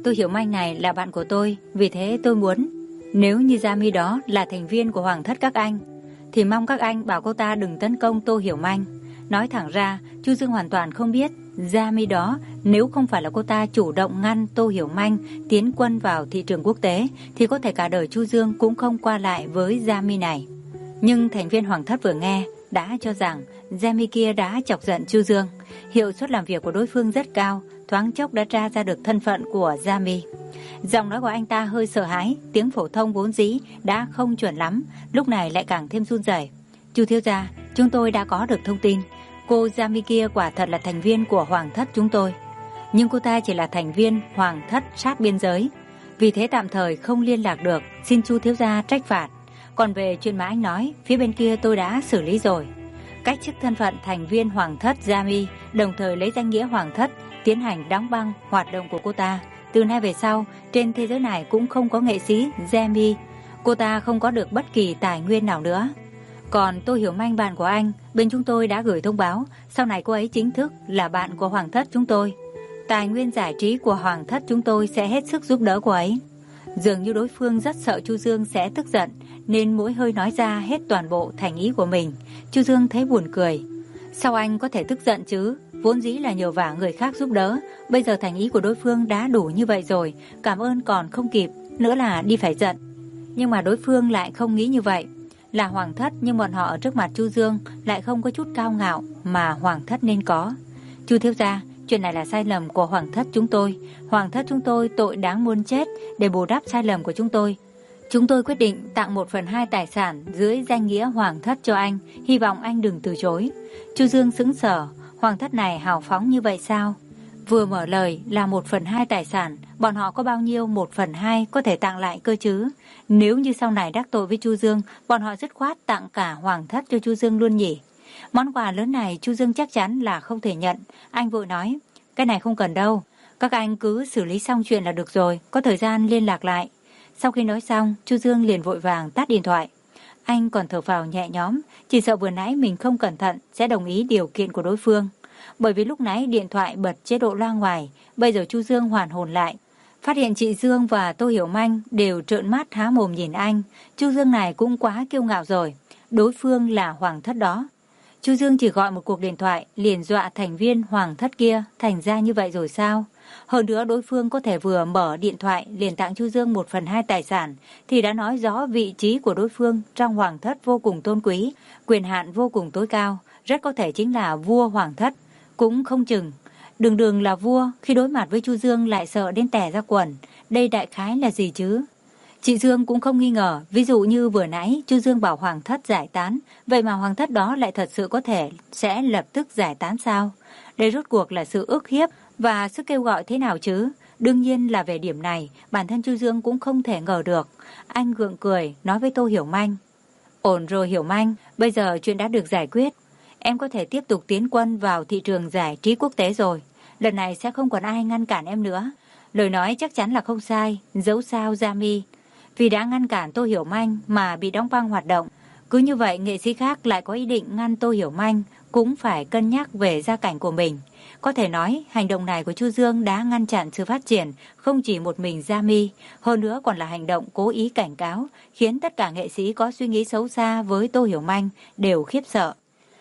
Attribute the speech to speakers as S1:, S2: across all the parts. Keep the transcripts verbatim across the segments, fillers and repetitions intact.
S1: Tô Hiểu Manh này là bạn của tôi, vì thế tôi muốn nếu như Gia Mi đó là thành viên của Hoàng thất các anh thì mong các anh bảo cô ta đừng tấn công Tô Hiểu Manh. Nói thẳng ra, Chu Dương hoàn toàn không biết Gia Mi đó nếu không phải là cô ta chủ động ngăn Tô Hiểu Manh tiến quân vào thị trường quốc tế thì có thể cả đời Chu Dương cũng không qua lại với Gia Mi này. Nhưng thành viên Hoàng thất vừa nghe đã cho rằng Gia Mi kia đã chọc giận Chu Dương. Hiệu suất làm việc của đối phương rất cao, thoáng chốc đã tra ra được thân phận của Gia Mi. Giọng nói của anh ta hơi sợ hãi, tiếng phổ thông vốn dĩ đã không chuẩn lắm, lúc này lại càng thêm run rẩy. Chu thiếu gia, chúng tôi đã có được thông tin, cô Gia Mi kia quả thật là thành viên của Hoàng thất chúng tôi. Nhưng cô ta chỉ là thành viên Hoàng thất sát biên giới, vì thế tạm thời không liên lạc được, xin Chu thiếu gia trách phạt. Còn về chuyện mà anh nói, phía bên kia tôi đã xử lý rồi. Cách chức thân phận thành viên Hoàng thất Gia Mi, đồng thời lấy danh nghĩa Hoàng thất tiến hành đóng băng hoạt động của cô ta. Từ nay về sau, trên thế giới này cũng không có nghệ sĩ Gia Mi, cô ta không có được bất kỳ tài nguyên nào nữa. Còn Tô Hiểu Manh bạn của anh, bên chúng tôi đã gửi thông báo, sau này cô ấy chính thức là bạn của Hoàng thất chúng tôi. Tài nguyên giải trí của Hoàng thất chúng tôi sẽ hết sức giúp đỡ cô ấy. Dường như đối phương rất sợ Chu Dương sẽ tức giận, nên mỗi hơi nói ra hết toàn bộ thành ý của mình. Chu Dương thấy buồn cười. Sao anh có thể tức giận chứ? Vốn dĩ là nhờ vả người khác giúp đỡ, bây giờ thành ý của đối phương đã đủ như vậy rồi, cảm ơn còn không kịp, nữa là đi phải giận. Nhưng mà đối phương lại không nghĩ như vậy. Là Hoàng thất nhưng bọn họ ở trước mặt Chu Dương lại không có chút cao ngạo mà Hoàng thất nên có. Chu thiếu gia, chuyện này là sai lầm của Hoàng thất chúng tôi. Hoàng thất chúng tôi tội đáng muôn chết. Để bù đắp sai lầm của chúng tôi, chúng tôi quyết định tặng một phần hai tài sản dưới danh nghĩa Hoàng thất cho anh, hy vọng anh đừng từ chối. Chu Dương sững sờ, Hoàng thất này hào phóng như vậy sao? Vừa mở lời là một phần hai tài sản, bọn họ có bao nhiêu một phần hai có thể tặng lại cơ chứ? Nếu như sau này đắc tội với Chu Dương, bọn họ dứt khoát tặng cả Hoàng thất cho Chu Dương luôn nhỉ? Món quà lớn này Chu Dương chắc chắn là không thể nhận. Anh vội nói, cái này không cần đâu, các anh cứ xử lý xong chuyện là được rồi, có thời gian liên lạc lại. Sau khi nói xong, Chu Dương liền vội vàng tắt điện thoại. Anh còn thở phào nhẹ nhõm, chỉ sợ vừa nãy mình không cẩn thận sẽ đồng ý điều kiện của đối phương. Bởi vì lúc nãy điện thoại bật chế độ loa ngoài, bây giờ Chu Dương hoàn hồn lại, phát hiện chị Dương và Tô Hiểu Manh đều trợn mắt há mồm nhìn anh. Chu Dương này cũng quá kiêu ngạo rồi, đối phương là Hoàng thất đó. Chu Dương chỉ gọi một cuộc điện thoại liền dọa thành viên Hoàng thất kia, thành ra như vậy rồi sao? Hơn nữa đối phương có thể vừa mở điện thoại liền tặng Chu Dương một phần hai tài sản thì đã nói rõ vị trí của đối phương trong Hoàng thất vô cùng tôn quý, quyền hạn vô cùng tối cao, rất có thể chính là vua Hoàng thất, cũng không chừng. Đường đường là vua, khi đối mặt với Chu Dương lại sợ đến tè ra quần, đây đại khái là gì chứ? Chị Dương cũng không nghi ngờ, ví dụ như vừa nãy Chu Dương bảo Hoàng thất giải tán, vậy mà Hoàng thất đó lại thật sự có thể sẽ lập tức giải tán sao? Đây rốt cuộc là sự ức hiếp và sức kêu gọi thế nào chứ? Đương nhiên là về điểm này, bản thân Chu Dương cũng không thể ngờ được. Anh gượng cười, nói với Tô Hiểu Manh. Ổn rồi Hiểu Manh, bây giờ chuyện đã được giải quyết. Em có thể tiếp tục tiến quân vào thị trường giải trí quốc tế rồi. Lần này sẽ không còn ai ngăn cản em nữa. Lời nói chắc chắn là không sai, dẫu sao Gia Mi. Vì đã ngăn cản Tô Hiểu Manh mà bị đóng băng hoạt động. Cứ như vậy nghệ sĩ khác lại có ý định ngăn Tô Hiểu Manh cũng phải cân nhắc về gia cảnh của mình. Có thể nói hành động này của Chu Dương đã ngăn chặn sự phát triển không chỉ một mình Gia Mi, hơn nữa còn là hành động cố ý cảnh cáo, khiến tất cả nghệ sĩ có suy nghĩ xấu xa với Tô Hiểu Manh đều khiếp sợ.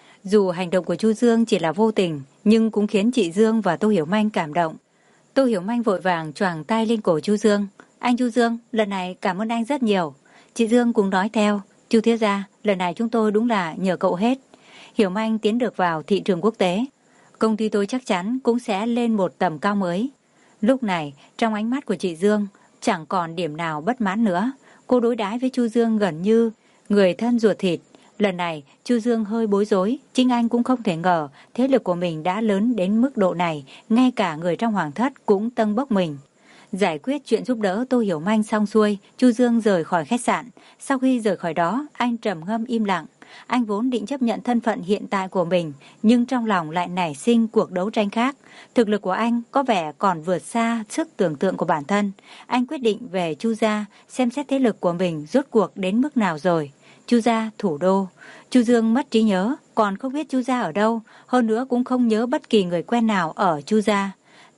S1: Dù hành động của Chu Dương chỉ là vô tình, nhưng cũng khiến chị Dương và Tô Hiểu Manh cảm động. Tô Hiểu Manh vội vàng choàng tay lên cổ Chu Dương. Anh Chu Dương, lần này cảm ơn anh rất nhiều. Chị Dương cũng nói theo, Chu thiếu gia, lần này chúng tôi đúng là nhờ cậu hết. Hiểu Manh tiến được vào thị trường quốc tế, công ty tôi chắc chắn cũng sẽ lên một tầm cao mới. Lúc này, trong ánh mắt của chị Dương, chẳng còn điểm nào bất mãn nữa. Cô đối đãi với Chu Dương gần như người thân ruột thịt. Lần này, Chu Dương hơi bối rối, chính anh cũng không thể ngờ thế lực của mình đã lớn đến mức độ này, ngay cả người trong Hoàng thất cũng tâng bốc mình. Giải quyết chuyện giúp đỡ Tô Hiểu Manh xong xuôi, Chu Dương rời khỏi khách sạn. Sau khi rời khỏi đó, anh trầm ngâm im lặng. Anh vốn định chấp nhận thân phận hiện tại của mình, nhưng trong lòng lại nảy sinh cuộc đấu tranh khác. Thực lực của anh có vẻ còn vượt xa sức tưởng tượng của bản thân. Anh quyết định về Chu gia, xem xét thế lực của mình rốt cuộc đến mức nào rồi. Chu gia, thủ đô. Chu Dương mất trí nhớ, còn không biết Chu gia ở đâu, hơn nữa cũng không nhớ bất kỳ người quen nào ở Chu gia.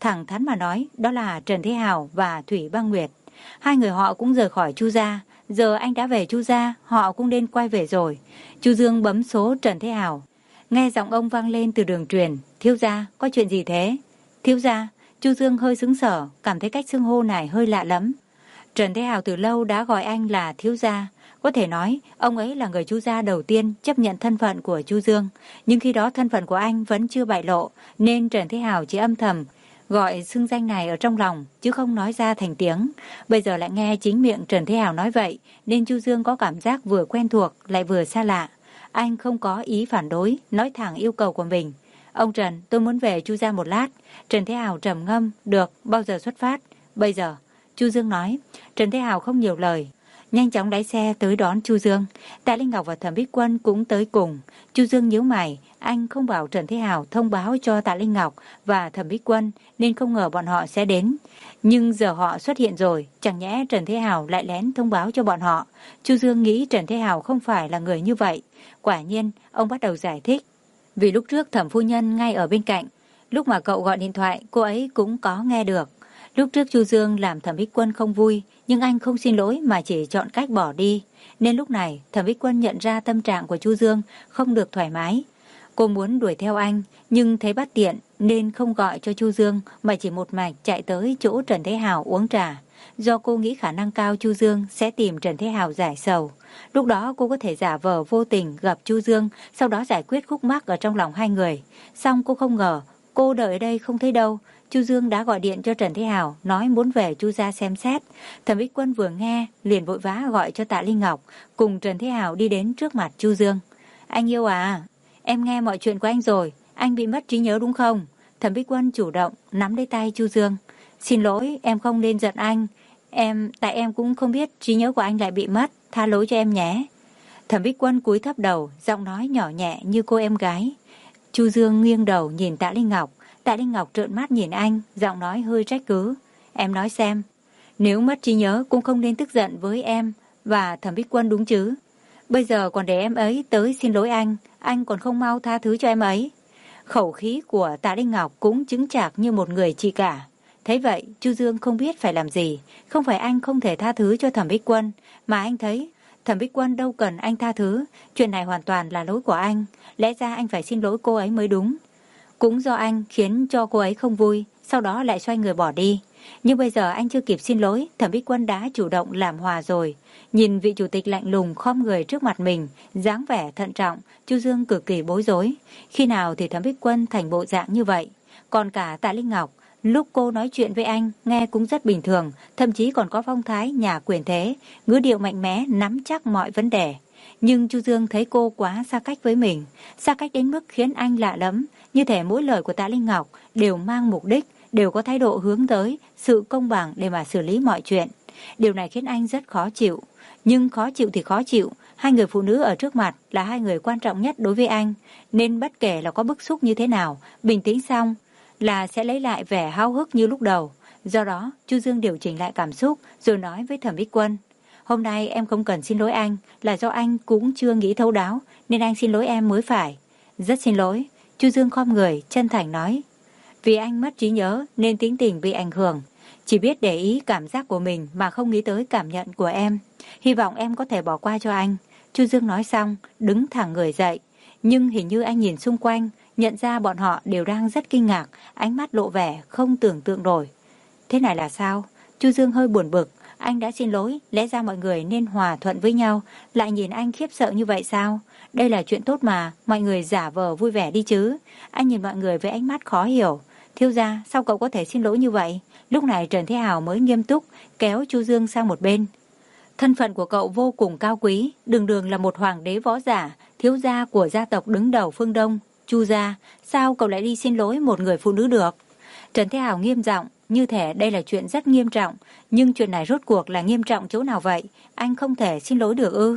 S1: Thẳng thắn mà nói, đó là Trần Thế Hào và Thủy Băng Nguyệt. Hai người họ cũng rời khỏi Chu gia. Giờ anh đã về Chu gia, họ cũng nên quay về rồi. Chu Dương bấm số Trần Thế Hào. Nghe giọng ông vang lên từ đường truyền. Thiếu gia, có chuyện gì thế? Thiếu gia. Chu Dương hơi sững sờ, cảm thấy cách xưng hô này hơi lạ lắm. Trần Thế Hào từ lâu đã gọi anh là thiếu gia. Có thể nói, ông ấy là người Chu gia đầu tiên chấp nhận thân phận của Chu Dương. Nhưng khi đó thân phận của anh vẫn chưa bại lộ, nên Trần Thế Hào chỉ âm thầm gọi xưng danh này ở trong lòng, chứ không nói ra thành tiếng. Bây giờ lại nghe chính miệng Trần Thế Hào nói vậy, nên Chu Dương có cảm giác vừa quen thuộc lại vừa xa lạ. Anh không có ý phản đối, nói thẳng yêu cầu của mình. Ông Trần, tôi muốn về Chu gia một lát. Trần Thế Hào trầm ngâm, được, bao giờ xuất phát? Bây giờ. Chu Dương nói. Trần Thế Hào không nhiều lời, nhanh chóng lái xe tới đón Chu Dương. Tạ Linh Ngọc và Thẩm Bích Quân cũng tới cùng. Chu Dương nhíu mày, anh không bảo Trần Thế Hào thông báo cho Tạ Linh Ngọc và Thẩm Bích Quân nên không ngờ bọn họ sẽ đến. Nhưng giờ họ xuất hiện rồi, chẳng nhẽ Trần Thế Hào lại lén thông báo cho bọn họ. Chu Dương nghĩ Trần Thế Hào không phải là người như vậy. Quả nhiên, ông bắt đầu giải thích. Vì lúc trước Thẩm phu nhân ngay ở bên cạnh, lúc mà cậu gọi điện thoại, cô ấy cũng có nghe được. Lúc trước Chu Dương làm Thẩm Bích Quân không vui, nhưng anh không xin lỗi mà chỉ chọn cách bỏ đi. Nên lúc này Thẩm Bích Quân nhận ra tâm trạng của Chu Dương không được thoải mái. Cô muốn đuổi theo anh, nhưng thấy bất tiện nên không gọi cho Chu Dương mà chỉ một mạch chạy tới chỗ Trần Thế Hào uống trà. Do cô nghĩ khả năng cao Chu Dương sẽ tìm Trần Thế Hào giải sầu. Lúc đó cô có thể giả vờ vô tình gặp Chu Dương, sau đó giải quyết khúc mắc ở trong lòng hai người. Xong cô không ngờ, cô đợi ở đây không thấy đâu. Chu Dương đã gọi điện cho Trần Thế Hào, nói muốn về Chu gia xem xét. Thẩm Bích Quân vừa nghe, liền vội vã gọi cho Tạ Linh Ngọc, cùng Trần Thế Hào đi đến trước mặt Chu Dương. Anh yêu à, em nghe mọi chuyện của anh rồi, anh bị mất trí nhớ đúng không? Thẩm Bích Quân chủ động nắm lấy tay Chu Dương. Xin lỗi, em không nên giận anh. Em, tại em cũng không biết trí nhớ của anh lại bị mất, tha lỗi cho em nhé. Thẩm Bích Quân cúi thấp đầu, giọng nói nhỏ nhẹ như cô em gái. Chu Dương nghiêng đầu nhìn Tạ Linh Ngọc. Tạ Linh Ngọc trợn mắt nhìn anh, giọng nói hơi trách cứ. Em nói xem, nếu mất trí nhớ cũng không nên tức giận với em và Thẩm Bích Quân đúng chứ? Bây giờ còn để em ấy tới xin lỗi anh, anh còn không mau tha thứ cho em ấy. Khẩu khí của Tạ Linh Ngọc cũng chứng chạc như một người chị cả. Thấy vậy, Chu Dương không biết phải làm gì. Không phải anh không thể tha thứ cho Thẩm Bích Quân, mà anh thấy Thẩm Bích Quân đâu cần anh tha thứ. Chuyện này hoàn toàn là lỗi của anh. Lẽ ra anh phải xin lỗi cô ấy mới đúng. Cũng do anh khiến cho cô ấy không vui, sau đó lại xoay người bỏ đi. Nhưng bây giờ anh chưa kịp xin lỗi, Thẩm Bích Quân đã chủ động làm hòa rồi. Nhìn vị chủ tịch lạnh lùng khom người trước mặt mình, dáng vẻ thận trọng, Chu Dương cực kỳ bối rối. Khi nào thì Thẩm Bích Quân thành bộ dạng như vậy? Còn cả Tạ Linh Ngọc, lúc cô nói chuyện với anh, nghe cũng rất bình thường, thậm chí còn có phong thái nhà quyền thế, ngữ điệu mạnh mẽ, nắm chắc mọi vấn đề. Nhưng Chu Dương thấy cô quá xa cách với mình, xa cách đến mức khiến anh lạ lắm. Như thể mỗi lời của Tạ Linh Ngọc đều mang mục đích, đều có thái độ hướng tới sự công bằng để mà xử lý mọi chuyện. Điều này khiến anh rất khó chịu. Nhưng khó chịu thì khó chịu, hai người phụ nữ ở trước mặt là hai người quan trọng nhất đối với anh, nên bất kể là có bức xúc như thế nào, bình tĩnh xong là sẽ lấy lại vẻ háo hức như lúc đầu. Do đó, Chu Dương điều chỉnh lại cảm xúc rồi nói với Thẩm Bích Quân. Hôm nay em không cần xin lỗi anh, là do anh cũng chưa nghĩ thấu đáo, nên anh xin lỗi em mới phải. Rất xin lỗi. Chu Dương khom người, chân thành nói. Vì anh mất trí nhớ nên tính tình bị ảnh hưởng. Chỉ biết để ý cảm giác của mình mà không nghĩ tới cảm nhận của em. Hy vọng em có thể bỏ qua cho anh. Chu Dương nói xong, đứng thẳng người dậy. Nhưng hình như anh nhìn xung quanh, nhận ra bọn họ đều đang rất kinh ngạc, ánh mắt lộ vẻ không tưởng tượng nổi. Thế này là sao? Chu Dương hơi buồn bực. Anh đã xin lỗi, lẽ ra mọi người nên hòa thuận với nhau, lại nhìn anh khiếp sợ như vậy sao? Đây là chuyện tốt mà, mọi người giả vờ vui vẻ đi chứ. Anh nhìn mọi người với ánh mắt khó hiểu. Thiếu gia, sao cậu có thể xin lỗi như vậy? Lúc này Trần Thế Hào mới nghiêm túc, kéo Chu Dương sang một bên. Thân phận của cậu vô cùng cao quý, đường đường là một hoàng đế võ giả, thiếu gia của gia tộc đứng đầu phương Đông, Chu gia. Sao cậu lại đi xin lỗi một người phụ nữ được? Trần Thế Hào nghiêm giọng, như thể đây là chuyện rất nghiêm trọng. Nhưng chuyện này rốt cuộc là nghiêm trọng chỗ nào vậy? Anh không thể xin lỗi được ư?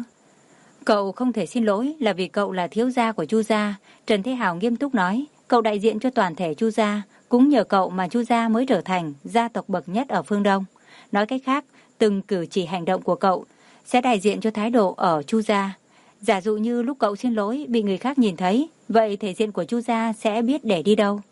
S1: Cậu không thể xin lỗi là vì cậu là thiếu gia của Chu gia. Trần Thế Hào nghiêm túc nói. Cậu đại diện cho toàn thể Chu gia. Cũng nhờ cậu mà Chu gia mới trở thành gia tộc bậc nhất ở phương Đông. Nói cách khác, từng cử chỉ hành động của cậu sẽ đại diện cho thái độ ở Chu gia. Giả dụ như lúc cậu xin lỗi bị người khác nhìn thấy, vậy thể diện của Chu gia sẽ biết để đi đâu.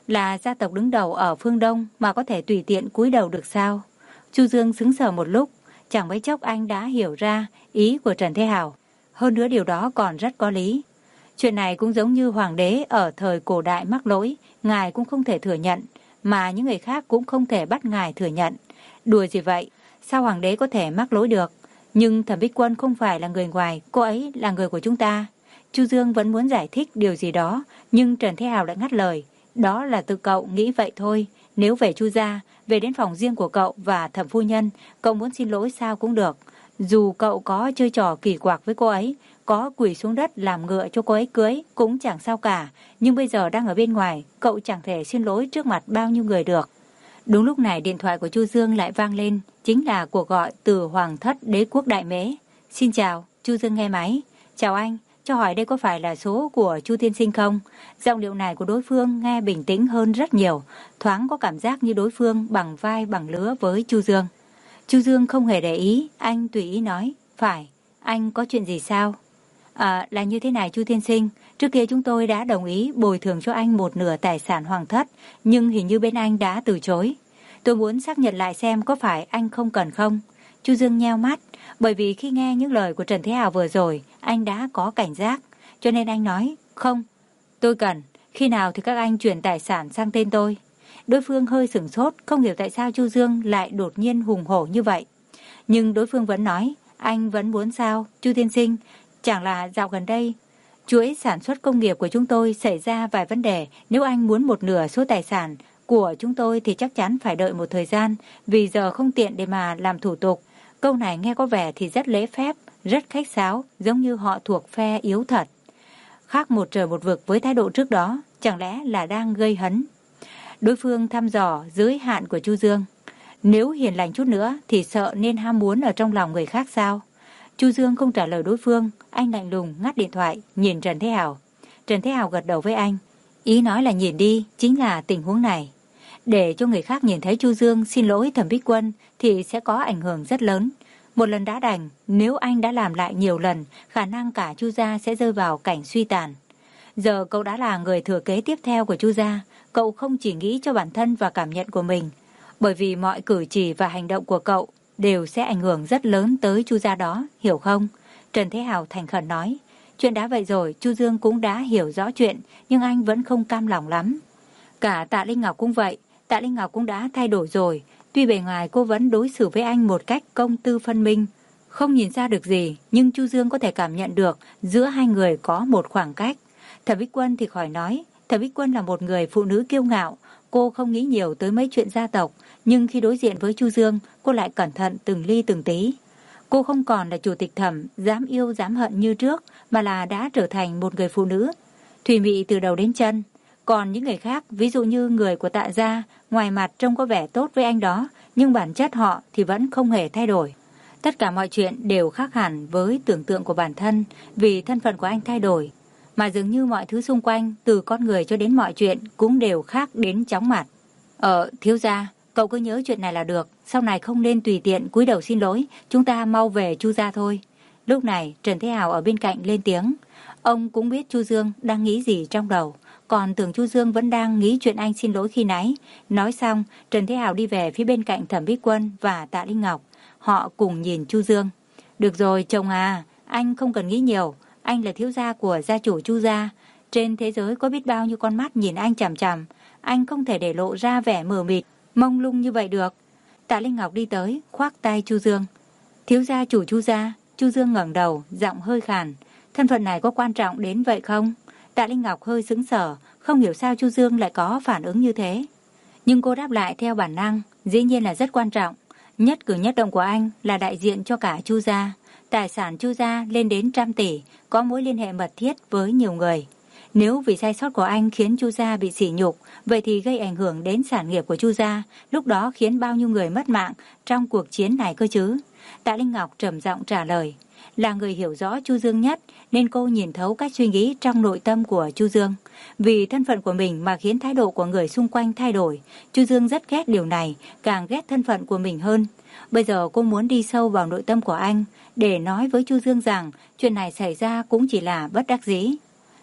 S1: là gia tộc đứng đầu ở phương Đông mà có thể tùy tiện cúi đầu được sao? Chu Dương sững sờ một lúc, chẳng mấy chốc anh đã hiểu ra ý của Trần Thế Hào. Hơn nữa điều đó còn rất có lý. Chuyện này cũng giống như hoàng đế ở thời cổ đại mắc lỗi, ngài cũng không thể thừa nhận, mà những người khác cũng không thể bắt ngài thừa nhận. Đùa gì vậy? Sao hoàng đế có thể mắc lỗi được? Nhưng Thẩm Bích Quân không phải là người ngoài, cô ấy là người của chúng ta. Chu Dương vẫn muốn giải thích điều gì đó, nhưng Trần Thế Hào đã ngắt lời. Đó là tự cậu nghĩ vậy thôi. Nếu về Chu gia, về đến phòng riêng của cậu và Thẩm phu nhân, cậu muốn xin lỗi sao cũng được. Dù cậu có chơi trò kỳ quặc với cô ấy, có quỳ xuống đất làm ngựa cho cô ấy cưới cũng chẳng sao cả. Nhưng bây giờ đang ở bên ngoài, cậu chẳng thể xin lỗi trước mặt bao nhiêu người được. Đúng lúc này điện thoại của Chu Dương lại vang lên, chính là cuộc gọi từ Hoàng thất Đế quốc Đại Mễ. Xin chào, Chu Dương nghe máy. Chào anh, cho hỏi đây có phải là số của Chu tiên sinh không? Giọng điệu này của đối phương nghe bình tĩnh hơn rất nhiều, thoáng có cảm giác như đối phương bằng vai bằng lứa với Chu Dương. Chu Dương không hề để ý, anh tùy ý nói, phải, anh có chuyện gì sao? À, là như thế này Chu tiên sinh, trước kia chúng tôi đã đồng ý bồi thường cho anh một nửa tài sản Hoàng thất, nhưng hình như bên anh đã từ chối. Tôi muốn xác nhận lại xem có phải anh không cần không? Chu Dương nheo mắt, bởi vì khi nghe những lời của Trần Thế Hào vừa rồi, anh đã có cảnh giác, cho nên anh nói, không, tôi cần, khi nào thì các anh chuyển tài sản sang tên tôi. Đối phương hơi sửng sốt, không hiểu tại sao Chu Dương lại đột nhiên hùng hổ như vậy. Nhưng đối phương vẫn nói, anh vẫn muốn sao, Chu tiên sinh, chẳng là dạo gần đây, chuỗi sản xuất công nghiệp của chúng tôi xảy ra vài vấn đề, nếu anh muốn một nửa số tài sản của chúng tôi thì chắc chắn phải đợi một thời gian, vì giờ không tiện để mà làm thủ tục. Câu này nghe có vẻ thì rất lễ phép, rất khách sáo, giống như họ thuộc phe yếu thật. Khác một trời một vực với thái độ trước đó, chẳng lẽ là đang gây hấn. Đối phương thăm dò giới hạn của Chu Dương. Nếu hiền lành chút nữa thì sợ nên ham muốn ở trong lòng người khác sao? Chu Dương không trả lời đối phương, anh lạnh lùng ngắt điện thoại, nhìn Trần Thế Hào. Trần Thế Hào gật đầu với anh. Ý nói là nhìn đi, chính là tình huống này. Để cho người khác nhìn thấy Chu Dương xin lỗi Thẩm Bích Quân thì sẽ có ảnh hưởng rất lớn. Một lần đã đành, nếu anh đã làm lại nhiều lần, khả năng cả Chu gia sẽ rơi vào cảnh suy tàn. Giờ cậu đã là người thừa kế tiếp theo của Chu gia, cậu không chỉ nghĩ cho bản thân và cảm nhận của mình, bởi vì mọi cử chỉ và hành động của cậu đều sẽ ảnh hưởng rất lớn tới Chu gia đó, hiểu không? Trần Thế Hào thành khẩn nói. Chuyện đã vậy rồi, Chu Dương cũng đã hiểu rõ chuyện, nhưng anh vẫn không cam lòng lắm. Cả Tạ Linh Ngọc cũng vậy, Tạ Linh Ngọc cũng đã thay đổi rồi. Tuy bề ngoài cô vẫn đối xử với anh một cách công tư phân minh, không nhìn ra được gì, nhưng Chu Dương có thể cảm nhận được giữa hai người có một khoảng cách. Thẩm Bích Quân thì khỏi nói, Thẩm Bích Quân là một người phụ nữ kiêu ngạo, cô không nghĩ nhiều tới mấy chuyện gia tộc, nhưng khi đối diện với Chu Dương, cô lại cẩn thận từng ly từng tí. Cô không còn là chủ tịch Thẩm, dám yêu dám hận như trước, mà là đã trở thành một người phụ nữ thùy mị từ đầu đến chân. Còn những người khác, ví dụ như người của Tạ gia, ngoài mặt trông có vẻ tốt với anh đó, nhưng bản chất họ thì vẫn không hề thay đổi. Tất cả mọi chuyện đều khác hẳn với tưởng tượng của bản thân, vì thân phận của anh thay đổi. Mà dường như mọi thứ xung quanh, từ con người cho đến mọi chuyện, cũng đều khác đến chóng mặt. Ờ, thiếu gia, cậu cứ nhớ chuyện này là được, sau này không nên tùy tiện cúi đầu xin lỗi, chúng ta mau về Chu gia thôi. Lúc này, Trần Thế Hào ở bên cạnh lên tiếng. Ông cũng biết Chu Dương đang nghĩ gì trong đầu, còn tưởng Chu Dương vẫn đang nghĩ chuyện anh xin lỗi khi nãy. Nói xong, Trần Thế Hào đi về phía bên cạnh Thẩm Bích Quân và Tạ Linh Ngọc. Họ cùng nhìn Chu Dương. Được rồi, chồng à, anh không cần nghĩ nhiều. Anh là thiếu gia của gia chủ Chu gia. Trên thế giới có biết bao nhiêu con mắt nhìn anh chằm chằm. Anh không thể để lộ ra vẻ mờ mịt, mông lung như vậy được. Tạ Linh Ngọc đi tới, khoác tay Chu Dương. Thiếu gia chủ Chu gia. Chu Dương ngẩng đầu, giọng hơi khàn. Thân phận này có quan trọng đến vậy không? Tạ Linh Ngọc hơi sững sờ, không hiểu sao Chu Dương lại có phản ứng như thế. Nhưng cô đáp lại theo bản năng, dĩ nhiên là rất quan trọng. Nhất cử nhất động của anh là đại diện cho cả Chu gia. Tài sản Chu gia lên đến trăm tỷ, có mối liên hệ mật thiết với nhiều người. Nếu vì sai sót của anh khiến Chu gia bị sỉ nhục, vậy thì gây ảnh hưởng đến sản nghiệp của Chu gia, lúc đó khiến bao nhiêu người mất mạng trong cuộc chiến này cơ chứ? Tạ Linh Ngọc trầm giọng trả lời. Là người hiểu rõ Chu Dương nhất nên cô nhìn thấu cách suy nghĩ trong nội tâm của Chu Dương. Vì thân phận của mình mà khiến thái độ của người xung quanh thay đổi. Chu Dương rất ghét điều này, càng ghét thân phận của mình hơn. Bây giờ cô muốn đi sâu vào nội tâm của anh để nói với Chu Dương rằng chuyện này xảy ra cũng chỉ là bất đắc dĩ.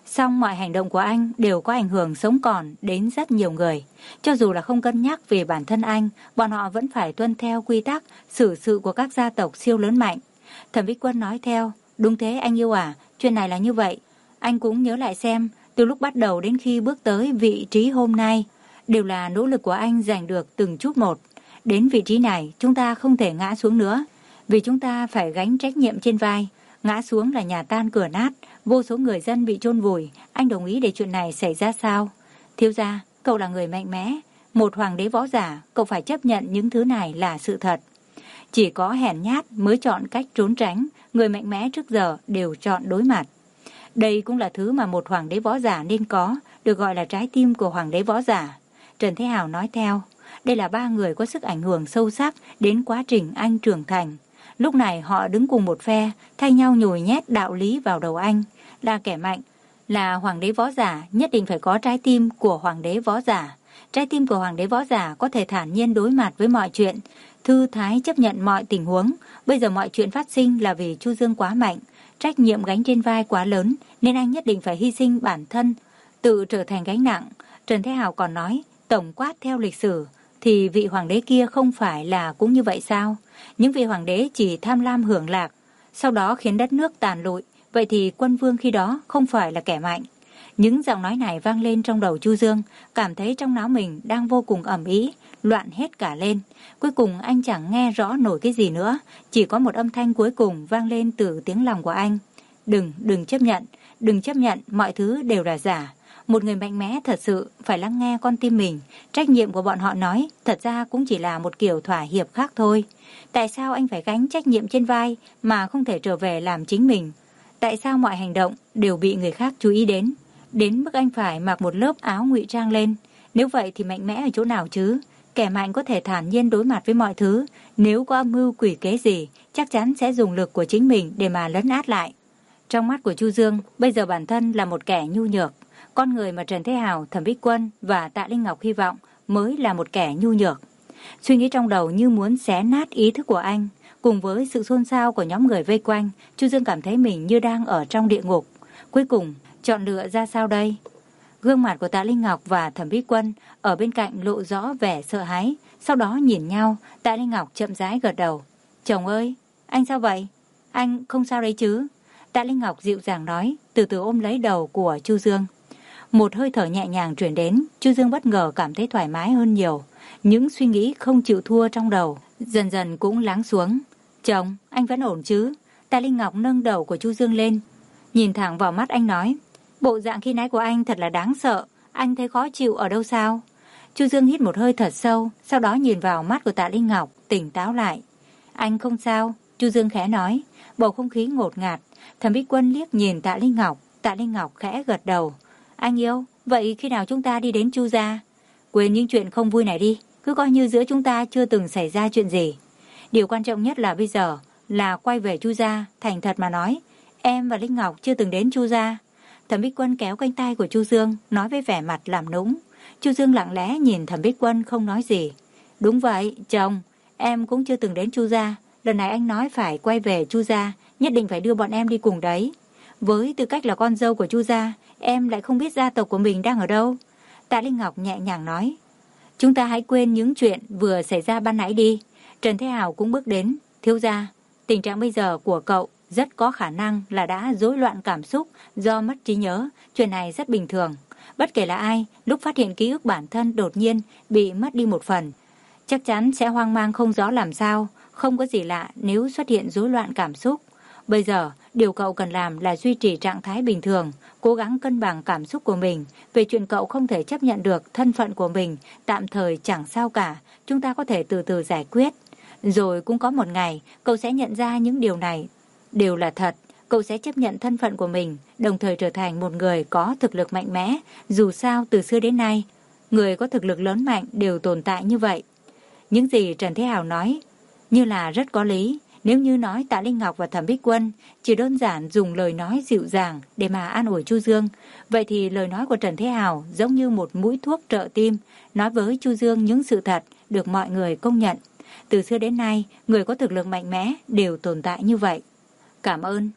S1: Song mọi hành động của anh đều có ảnh hưởng sống còn đến rất nhiều người. Cho dù là không cân nhắc về bản thân anh, bọn họ vẫn phải tuân theo quy tắc xử sự của các gia tộc siêu lớn mạnh. Thẩm Bích Quân nói theo, đúng thế anh yêu à, chuyện này là như vậy. Anh cũng nhớ lại xem, từ lúc bắt đầu đến khi bước tới vị trí hôm nay, đều là nỗ lực của anh giành được từng chút một. Đến vị trí này, chúng ta không thể ngã xuống nữa, vì chúng ta phải gánh trách nhiệm trên vai. Ngã xuống là nhà tan cửa nát, vô số người dân bị chôn vùi. Anh đồng ý để chuyện này xảy ra sao? Thiếu gia, cậu là người mạnh mẽ, một hoàng đế võ giả, cậu phải chấp nhận những thứ này là sự thật. Chỉ có hèn nhát mới chọn cách trốn tránh, người mạnh mẽ trước giờ đều chọn đối mặt. Đây cũng là thứ mà một hoàng đế võ giả nên có, được gọi là trái tim của hoàng đế võ giả. Trần Thế Hào nói theo, đây là ba người có sức ảnh hưởng sâu sắc đến quá trình anh trưởng thành. Lúc này họ đứng cùng một phe, thay nhau nhồi nhét đạo lý vào đầu anh. Là kẻ mạnh, là hoàng đế võ giả, nhất định phải có trái tim của hoàng đế võ giả. Trái tim của hoàng đế võ giả có thể thản nhiên đối mặt với mọi chuyện, thư thái chấp nhận mọi tình huống. Bây giờ mọi chuyện phát sinh là vì Chu Dương quá mạnh, trách nhiệm gánh trên vai quá lớn, nên anh nhất định phải hy sinh bản thân, tự trở thành gánh nặng. Trần Thế Hào còn nói, tổng quát theo lịch sử, thì vị hoàng đế kia không phải là cũng như vậy sao? Những vị hoàng đế chỉ tham lam hưởng lạc, sau đó khiến đất nước tàn lụi, vậy thì quân vương khi đó không phải là kẻ mạnh. Những giọng nói này vang lên trong đầu Chu Dương, cảm thấy trong não mình đang vô cùng ầm ĩ, loạn hết cả lên. Cuối cùng anh chẳng nghe rõ nổi cái gì nữa, chỉ có một âm thanh cuối cùng vang lên từ tiếng lòng của anh. Đừng, đừng chấp nhận, đừng chấp nhận, mọi thứ đều là giả. Một người mạnh mẽ thật sự phải lắng nghe con tim mình. Trách nhiệm của bọn họ nói thật ra cũng chỉ là một kiểu thỏa hiệp khác thôi. Tại sao anh phải gánh trách nhiệm trên vai mà không thể trở về làm chính mình? Tại sao mọi hành động đều bị người khác chú ý đến, đến mức anh phải mặc một lớp áo ngụy trang lên? Nếu vậy thì mạnh mẽ ở chỗ nào chứ? Kẻ mạnh có thể thản nhiên đối mặt với mọi thứ, nếu có âm mưu quỷ kế gì, chắc chắn sẽ dùng lực của chính mình để mà lấn át lại. Trong mắt của Chu Dương, bây giờ bản thân là một kẻ nhu nhược. Con người mà Trần Thế Hào, Thẩm Bích Quân và Tạ Linh Ngọc hy vọng mới là một kẻ nhu nhược. Suy nghĩ trong đầu như muốn xé nát ý thức của anh. Cùng với sự xôn xao của nhóm người vây quanh, Chu Dương cảm thấy mình như đang ở trong địa ngục. Cuối cùng, chọn lựa ra sao đây? Gương mặt của Tạ Linh Ngọc và Thẩm Bích Quân ở bên cạnh lộ rõ vẻ sợ hãi. Sau đó nhìn nhau, Tạ Linh Ngọc chậm rãi gật đầu. Chồng ơi, anh sao vậy? Anh không sao đấy chứ? Tạ Linh Ngọc dịu dàng nói, từ từ ôm lấy đầu của Chu Dương. Một hơi thở nhẹ nhàng truyền đến, Chu Dương bất ngờ cảm thấy thoải mái hơn nhiều. Những suy nghĩ không chịu thua trong đầu dần dần cũng lắng xuống. Chồng, anh vẫn ổn chứ? Tạ Linh Ngọc nâng đầu của Chu Dương lên, nhìn thẳng vào mắt anh nói, bộ dạng khi nãy của anh thật là đáng sợ. Anh thấy khó chịu ở đâu sao? Chu Dương hít một hơi thật sâu, sau đó nhìn vào mắt của Tạ Linh Ngọc, tỉnh táo lại. Anh không sao, Chu Dương khẽ nói. Bầu không khí ngột ngạt. Thẩm Bích Quân liếc nhìn Tạ Linh Ngọc. Tạ Linh Ngọc khẽ gật đầu. Anh yêu, vậy khi nào chúng ta đi đến Chu gia? Quên những chuyện không vui này đi, cứ coi như giữa chúng ta chưa từng xảy ra chuyện gì. Điều quan trọng nhất là bây giờ là quay về Chu gia. Thành thật mà nói, em và Linh Ngọc chưa từng đến Chu gia. Thẩm Bích Quân kéo cánh tay của Chu Dương, nói với vẻ mặt làm nũng. Chu Dương lặng lẽ nhìn Thẩm Bích Quân không nói gì. Đúng vậy, chồng, em cũng chưa từng đến Chu gia. Lần này anh nói phải quay về Chu gia, nhất định phải đưa bọn em đi cùng đấy. Với tư cách là con dâu của Chu gia, em lại không biết gia tộc của mình đang ở đâu. Tạ Linh Ngọc nhẹ nhàng nói. Chúng ta hãy quên những chuyện vừa xảy ra ban nãy đi. Trần Thế Hào cũng bước đến. Thiếu gia, tình trạng bây giờ của cậu rất có khả năng là đã rối loạn cảm xúc do mất trí nhớ. Chuyện này rất bình thường. Bất kể là ai, lúc phát hiện ký ức bản thân đột nhiên bị mất đi một phần, chắc chắn sẽ hoang mang không rõ làm sao. Không có gì lạ nếu xuất hiện rối loạn cảm xúc. Bây giờ, điều cậu cần làm là duy trì trạng thái bình thường, cố gắng cân bằng cảm xúc của mình. Về chuyện cậu không thể chấp nhận được thân phận của mình, tạm thời chẳng sao cả, chúng ta có thể từ từ giải quyết. Rồi cũng có một ngày, cậu sẽ nhận ra những điều này đều là thật. Cậu sẽ chấp nhận thân phận của mình, đồng thời trở thành một người có thực lực mạnh mẽ. Dù sao, từ xưa đến nay, người có thực lực lớn mạnh đều tồn tại như vậy. Những gì Trần Thế Hào nói như là rất có lý. Nếu như nói Tạ Linh Ngọc và Thẩm Bích Quân chỉ đơn giản dùng lời nói dịu dàng để mà an ủi Chu Dương, vậy thì lời nói của Trần Thế Hào giống như một mũi thuốc trợ tim, nói với Chu Dương những sự thật được mọi người công nhận. Từ xưa đến nay, người có thực lực mạnh mẽ đều tồn tại như vậy. Cảm ơn.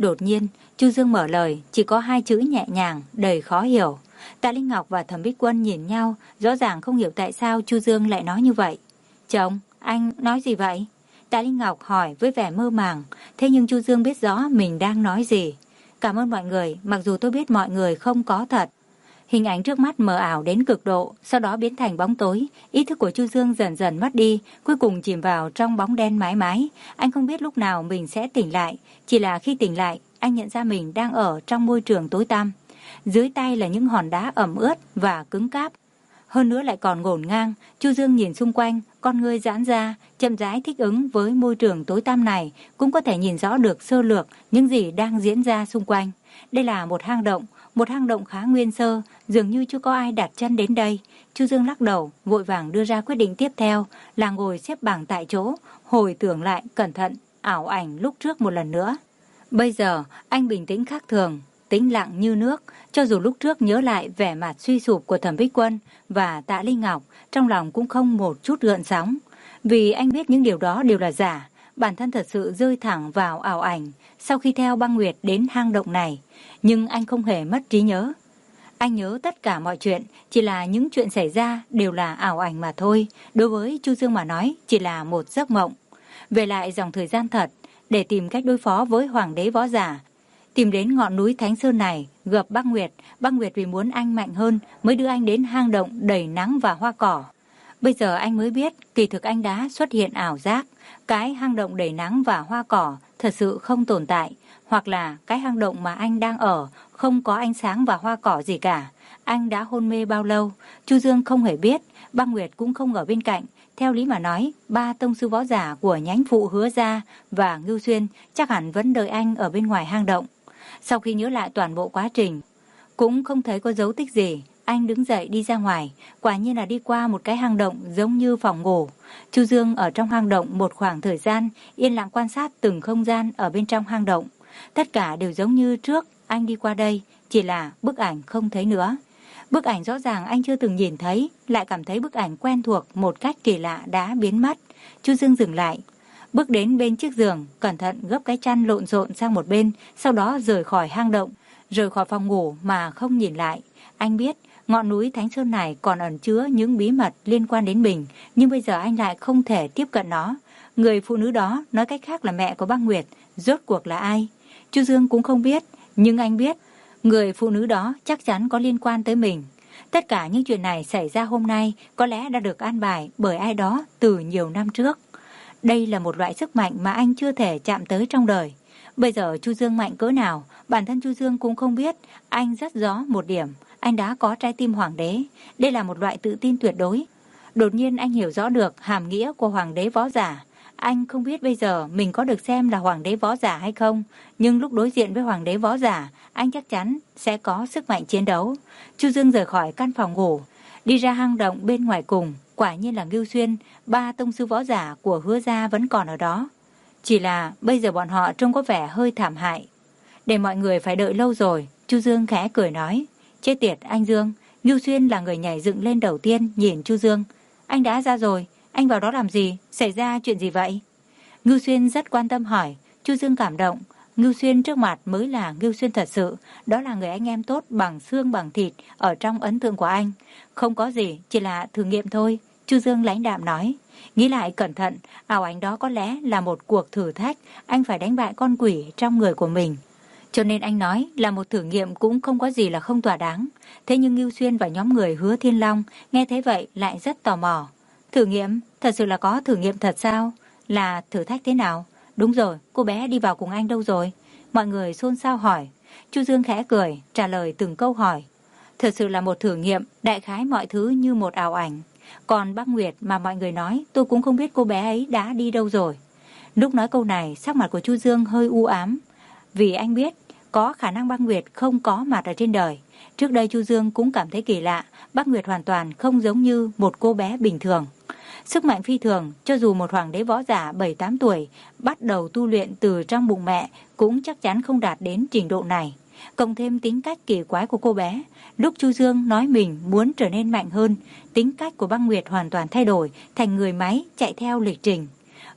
S1: Đột nhiên, Chu Dương mở lời, chỉ có hai chữ nhẹ nhàng, đầy khó hiểu. Tạ Linh Ngọc và Thẩm Bích Quân nhìn nhau, rõ ràng không hiểu tại sao Chu Dương lại nói như vậy. Chồng, anh nói gì vậy? Tạ Linh Ngọc hỏi với vẻ mơ màng, thế nhưng Chu Dương biết rõ mình đang nói gì. Cảm ơn mọi người, mặc dù tôi biết mọi người không có thật. Hình ảnh trước mắt mờ ảo đến cực độ, sau đó biến thành bóng tối. Ý thức của Chu Dương dần dần mất đi, cuối cùng chìm vào trong bóng đen mái mái. Anh không biết lúc nào mình sẽ tỉnh lại, chỉ là khi tỉnh lại, anh nhận ra mình đang ở trong môi trường tối tăm. Dưới tay là những hòn đá ẩm ướt và cứng cáp. Hơn nữa lại còn ngổn ngang. Chu Dương nhìn xung quanh, con ngươi giãn ra, chậm rãi thích ứng với môi trường tối tăm này, cũng có thể nhìn rõ được sơ lược những gì đang diễn ra xung quanh. Đây là một hang động, một hang động khá nguyên sơ, dường như chưa có ai đặt chân đến đây. Chu Dương lắc đầu, vội vàng đưa ra quyết định tiếp theo là ngồi xếp bằng tại chỗ, hồi tưởng lại cẩn thận ảo ảnh lúc trước một lần nữa. Bây giờ anh bình tĩnh khác thường, tĩnh lặng như nước. Cho dù lúc trước nhớ lại vẻ mặt suy sụp của Thẩm Bích Quân và Tạ Linh Ngọc, trong lòng cũng không một chút gợn sóng. Vì anh biết những điều đó đều là giả, bản thân thật sự rơi thẳng vào ảo ảnh sau khi theo Băng Nguyệt đến hang động này. Nhưng anh không hề mất trí nhớ. Anh nhớ tất cả mọi chuyện, chỉ là những chuyện xảy ra đều là ảo ảnh mà thôi. Đối với Chu Dương mà nói, chỉ là một giấc mộng. Về lại dòng thời gian thật, để tìm cách đối phó với Hoàng đế võ giả, tìm đến ngọn núi Thánh Sơn này, gặp Băng Nguyệt. Băng Nguyệt vì muốn anh mạnh hơn mới đưa anh đến hang động đầy nắng và hoa cỏ. Bây giờ anh mới biết kỳ thực anh đã xuất hiện ảo giác. Cái hang động đầy nắng và hoa cỏ thật sự không tồn tại. Hoặc là cái hang động mà anh đang ở không có ánh sáng và hoa cỏ gì cả. Anh đã hôn mê bao lâu? Chu Dương không hề biết. Băng Nguyệt cũng không ở bên cạnh. Theo lý mà nói, ba tông sư võ giả của nhánh phụ Hứa Gia và Ngưu Xuyên chắc hẳn vẫn đợi anh ở bên ngoài hang động. Sau khi nhớ lại toàn bộ quá trình, cũng không thấy có dấu tích gì. Anh đứng dậy đi ra ngoài, quả nhiên là đi qua một cái hang động giống như phòng ngủ. Chu Dương ở trong hang động một khoảng thời gian, yên lặng quan sát từng không gian ở bên trong hang động. Tất cả đều giống như trước anh đi qua đây, chỉ là bức ảnh không thấy nữa. Bức ảnh rõ ràng anh chưa từng nhìn thấy, lại cảm thấy bức ảnh quen thuộc một cách kỳ lạ đã biến mất. Chu Dương dừng lại, bước đến bên chiếc giường, cẩn thận gấp cái chăn lộn xộn sang một bên, sau đó rời khỏi hang động, rời khỏi phòng ngủ mà không nhìn lại. Anh biết ngọn núi Thánh Sơn này còn ẩn chứa những bí mật liên quan đến mình, nhưng bây giờ anh lại không thể tiếp cận nó. Người phụ nữ đó, nói cách khác là mẹ của Băng Nguyệt, rốt cuộc là ai? Chu Dương cũng không biết, nhưng anh biết người phụ nữ đó chắc chắn có liên quan tới mình. Tất cả những chuyện này xảy ra hôm nay có lẽ đã được an bài bởi ai đó từ nhiều năm trước. Đây là một loại sức mạnh mà anh chưa thể chạm tới trong đời. Bây giờ Chu Dương mạnh cỡ nào, bản thân Chu Dương cũng không biết. Anh rất rõ một điểm, anh đã có trái tim hoàng đế. Đây là một loại tự tin tuyệt đối. Đột nhiên anh hiểu rõ được hàm nghĩa của hoàng đế võ giả. Anh không biết bây giờ mình có được xem là hoàng đế võ giả hay không, nhưng lúc đối diện với hoàng đế võ giả, anh chắc chắn sẽ có sức mạnh chiến đấu. Chu Dương rời khỏi căn phòng ngủ, đi ra hang động bên ngoài cùng. Quả nhiên là Ngưu Xuyên, ba tông sư võ giả của Hứa Gia vẫn còn ở đó. Chỉ là bây giờ bọn họ trông có vẻ hơi thảm hại. Để mọi người phải đợi lâu rồi, Chu Dương khẽ cười nói. Chết tiệt anh Dương. Ngưu Xuyên là người nhảy dựng lên đầu tiên nhìn Chu Dương. Anh đã ra rồi, anh vào đó làm gì? Xảy ra chuyện gì vậy? Ngưu Xuyên rất quan tâm hỏi. Chu Dương cảm động. Ngưu Xuyên trước mặt mới là Ngưu Xuyên thật sự. Đó là người anh em tốt bằng xương bằng thịt ở trong ấn tượng của anh. Không có gì, chỉ là thử nghiệm thôi. Chu Dương lãnh đạm nói. Nghĩ lại cẩn thận, ảo ảnh đó có lẽ là một cuộc thử thách. Anh phải đánh bại con quỷ trong người của mình. Cho nên anh nói là một thử nghiệm cũng không có gì là không thỏa đáng. Thế nhưng Ngưu Xuyên và nhóm người Hứa Thiên Long nghe thấy vậy lại rất tò mò. Thử nghiệm? Thật sự là có thử nghiệm thật sao? Là thử thách thế nào? Đúng rồi, cô bé đi vào cùng anh đâu rồi? Mọi người xôn xao hỏi. Chu Dương khẽ cười, trả lời từng câu hỏi. Thật sự là một thử nghiệm, đại khái mọi thứ như một ảo ảnh. Còn Băng Nguyệt mà mọi người nói, tôi cũng không biết cô bé ấy đã đi đâu rồi. Lúc nói câu này, sắc mặt của Chu Dương hơi u ám. Vì anh biết, có khả năng Băng Nguyệt không có mặt ở trên đời. Trước đây Chu Dương cũng cảm thấy kỳ lạ, Băng Nguyệt hoàn toàn không giống như một cô bé bình thường. Sức mạnh phi thường, cho dù một hoàng đế võ giả bảy tám tuổi bắt đầu tu luyện từ trong bụng mẹ cũng chắc chắn không đạt đến trình độ này. Cộng thêm tính cách kỳ quái của cô bé, lúc Chu Dương nói mình muốn trở nên mạnh hơn, tính cách của Băng Nguyệt hoàn toàn thay đổi thành người máy chạy theo lịch trình.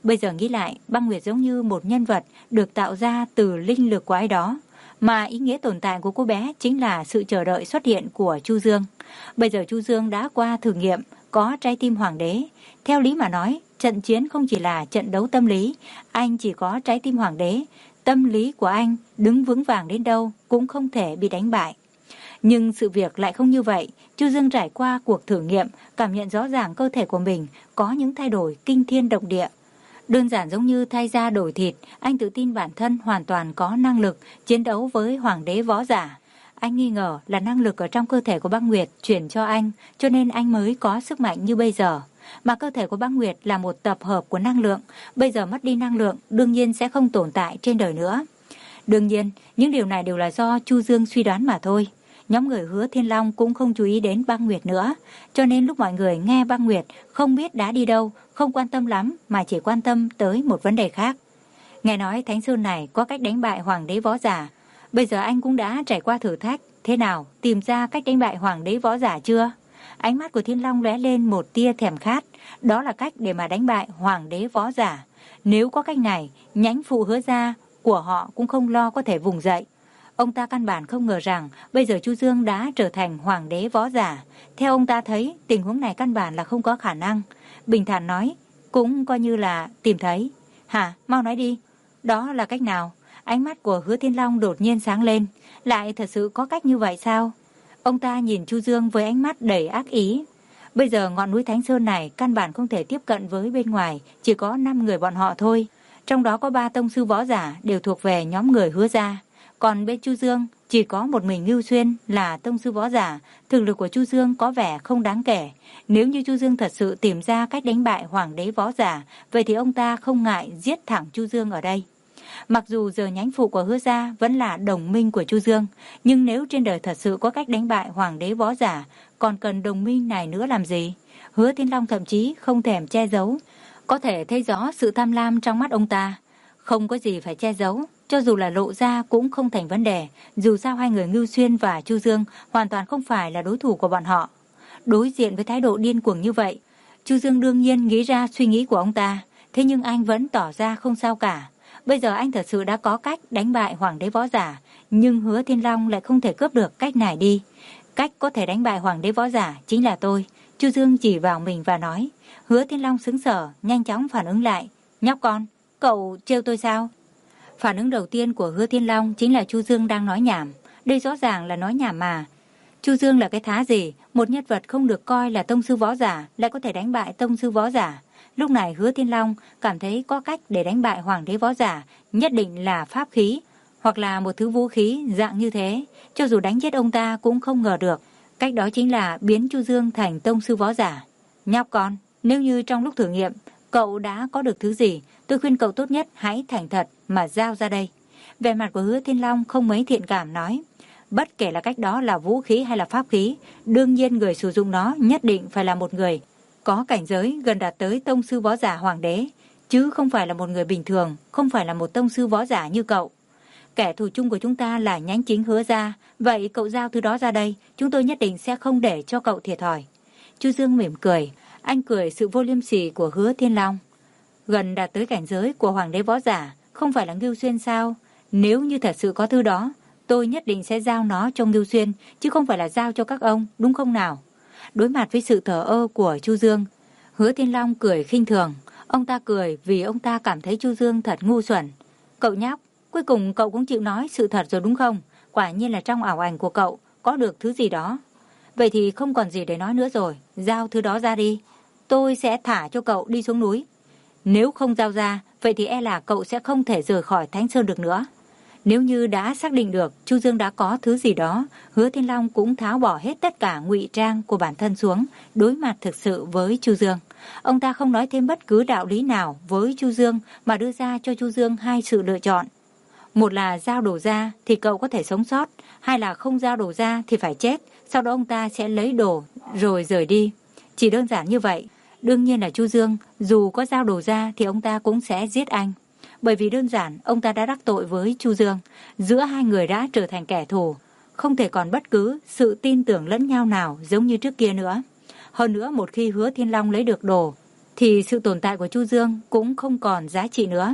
S1: Bây giờ nghĩ lại, Băng Nguyệt giống như một nhân vật được tạo ra từ linh lực của ai đó, mà ý nghĩa tồn tại của cô bé chính là sự chờ đợi xuất hiện của Chu Dương. Bây giờ Chu Dương đã qua thử nghiệm, có trái tim hoàng đế. Theo lý mà nói, trận chiến không chỉ là trận đấu tâm lý, anh chỉ có trái tim hoàng đế. Tâm lý của anh đứng vững vàng đến đâu cũng không thể bị đánh bại. Nhưng sự việc lại không như vậy. Chu Dương trải qua cuộc thử nghiệm, cảm nhận rõ ràng cơ thể của mình có những thay đổi kinh thiên động địa. Đơn giản giống như thay da đổi thịt, anh tự tin bản thân hoàn toàn có năng lực chiến đấu với hoàng đế võ giả. Anh nghi ngờ là năng lực ở trong cơ thể của Băng Nguyệt chuyển cho anh, cho nên anh mới có sức mạnh như bây giờ. Mà cơ thể của Băng Nguyệt là một tập hợp của năng lượng, bây giờ mất đi năng lượng, đương nhiên sẽ không tồn tại trên đời nữa. Đương nhiên, những điều này đều là do Chu Dương suy đoán mà thôi. Nhóm người Hứa Thiên Long cũng không chú ý đến Băng Nguyệt nữa, cho nên lúc mọi người nghe Băng Nguyệt không biết đã đi đâu, không quan tâm lắm mà chỉ quan tâm tới một vấn đề khác. Nghe nói Thánh Sơn này có cách đánh bại hoàng đế võ giả, bây giờ anh cũng đã trải qua thử thách, thế nào, tìm ra cách đánh bại hoàng đế võ giả chưa? Ánh mắt của Thiên Long lóe lên một tia thèm khát, đó là cách để mà đánh bại hoàng đế võ giả. Nếu có cách này, nhánh phụ Hứa gia của họ cũng không lo có thể vùng dậy. Ông ta căn bản không ngờ rằng bây giờ Chu Dương đã trở thành hoàng đế võ giả. Theo ông ta thấy, tình huống này căn bản là không có khả năng. Bình thản nói, cũng coi như là tìm thấy. Hả, mau nói đi, đó là cách nào? Ánh mắt của Hứa Thiên Long đột nhiên sáng lên. Lại thật sự có cách như vậy sao? Ông ta nhìn Chu Dương với ánh mắt đầy ác ý. Bây giờ ngọn núi Thánh Sơn này căn bản không thể tiếp cận với bên ngoài, chỉ có năm người bọn họ thôi. Trong đó có ba tông sư võ giả đều thuộc về nhóm người Hứa gia. Còn bên Chu Dương chỉ có một mình Ngưu Xuyên là tông sư võ giả, thực lực của Chu Dương có vẻ không đáng kể. Nếu như Chu Dương thật sự tìm ra cách đánh bại hoàng đế võ giả, vậy thì ông ta không ngại giết thẳng Chu Dương ở đây. Mặc dù giờ nhánh phụ của Hứa gia vẫn là đồng minh của Chu Dương, nhưng nếu trên đời thật sự có cách đánh bại hoàng đế võ giả, còn cần đồng minh này nữa làm gì? Hứa Thiên Long thậm chí không thèm che giấu, có thể thấy rõ sự tham lam trong mắt ông ta. Không có gì phải che giấu, cho dù là lộ ra cũng không thành vấn đề. Dù sao hai người Ngưu Xuyên và Chu Dương hoàn toàn không phải là đối thủ của bọn họ. Đối diện với thái độ điên cuồng như vậy, Chu Dương đương nhiên nghĩ ra suy nghĩ của ông ta, thế nhưng anh vẫn tỏ ra không sao cả. Bây giờ anh thật sự đã có cách đánh bại hoàng đế võ giả, nhưng Hứa Thiên Long lại không thể cướp được cách này đi. Cách có thể đánh bại hoàng đế võ giả chính là tôi. Chu Dương chỉ vào mình và nói. Hứa Thiên Long sững sờ, nhanh chóng phản ứng lại. Nhóc con, cậu trêu tôi sao? Phản ứng đầu tiên của Hứa Thiên Long chính là Chu Dương đang nói nhảm. Đây rõ ràng là nói nhảm mà. Chu Dương là cái thá gì? Một nhân vật không được coi là tông sư võ giả lại có thể đánh bại tông sư võ giả. Lúc này Hứa Thiên Long cảm thấy có cách để đánh bại hoàng đế võ giả, nhất định là pháp khí, hoặc là một thứ vũ khí dạng như thế. Cho dù đánh chết ông ta cũng không ngờ được. Cách đó chính là biến Chu Dương thành tông sư võ giả. Nhóc con, nếu như trong lúc thử nghiệm cậu đã có được thứ gì, tôi khuyên cậu tốt nhất hãy thành thật mà giao ra đây. Vẻ mặt của Hứa Thiên Long không mấy thiện cảm nói. Bất kể là cách đó là vũ khí hay là pháp khí, đương nhiên người sử dụng nó nhất định phải là một người có cảnh giới gần đạt tới tông sư võ giả hoàng đế, chứ không phải là một người bình thường, không phải là một tông sư võ giả như cậu. Kẻ thù chung của chúng ta là nhánh chính Hứa gia, vậy cậu giao thứ đó ra đây, chúng tôi nhất định sẽ không để cho cậu thiệt thòi. Chu Dương mỉm cười, anh cười sự vô liêm sỉ của Hứa Thiên Long. Gần đạt tới cảnh giới của hoàng đế võ giả, không phải là Ngưu Xuyên sao? Nếu như thật sự có thứ đó, tôi nhất định sẽ giao nó cho Ngưu Xuyên, chứ không phải là giao cho các ông, đúng không nào? Đối mặt với sự thờ ơ của Chu Dương, Hứa Thiên Long cười khinh thường. Ông ta cười vì ông ta cảm thấy Chu Dương thật ngu xuẩn. Cậu nhóc, cuối cùng cậu cũng chịu nói sự thật rồi đúng không? Quả nhiên là trong ảo ảnh của cậu có được thứ gì đó. Vậy thì không còn gì để nói nữa rồi, giao thứ đó ra đi. Tôi sẽ thả cho cậu đi xuống núi. Nếu không giao ra, vậy thì e là cậu sẽ không thể rời khỏi Thánh Sơn được nữa. Nếu như đã xác định được Chu Dương đã có thứ gì đó, Hứa Thiên Long cũng tháo bỏ hết tất cả ngụy trang của bản thân xuống, đối mặt thực sự với Chu Dương. Ông ta không nói thêm bất cứ đạo lý nào với Chu Dương mà đưa ra cho Chu Dương hai sự lựa chọn. Một là giao đồ ra thì cậu có thể sống sót, hai là không giao đồ ra thì phải chết, sau đó ông ta sẽ lấy đồ rồi rời đi. Chỉ đơn giản như vậy. Đương nhiên là Chu Dương, dù có giao đồ ra thì ông ta cũng sẽ giết anh. Bởi vì đơn giản, ông ta đã đắc tội với Chu Dương. Giữa hai người đã trở thành kẻ thù, không thể còn bất cứ sự tin tưởng lẫn nhau nào giống như trước kia nữa. Hơn nữa, một khi Hứa Thiên Long lấy được đồ, thì sự tồn tại của Chu Dương cũng không còn giá trị nữa.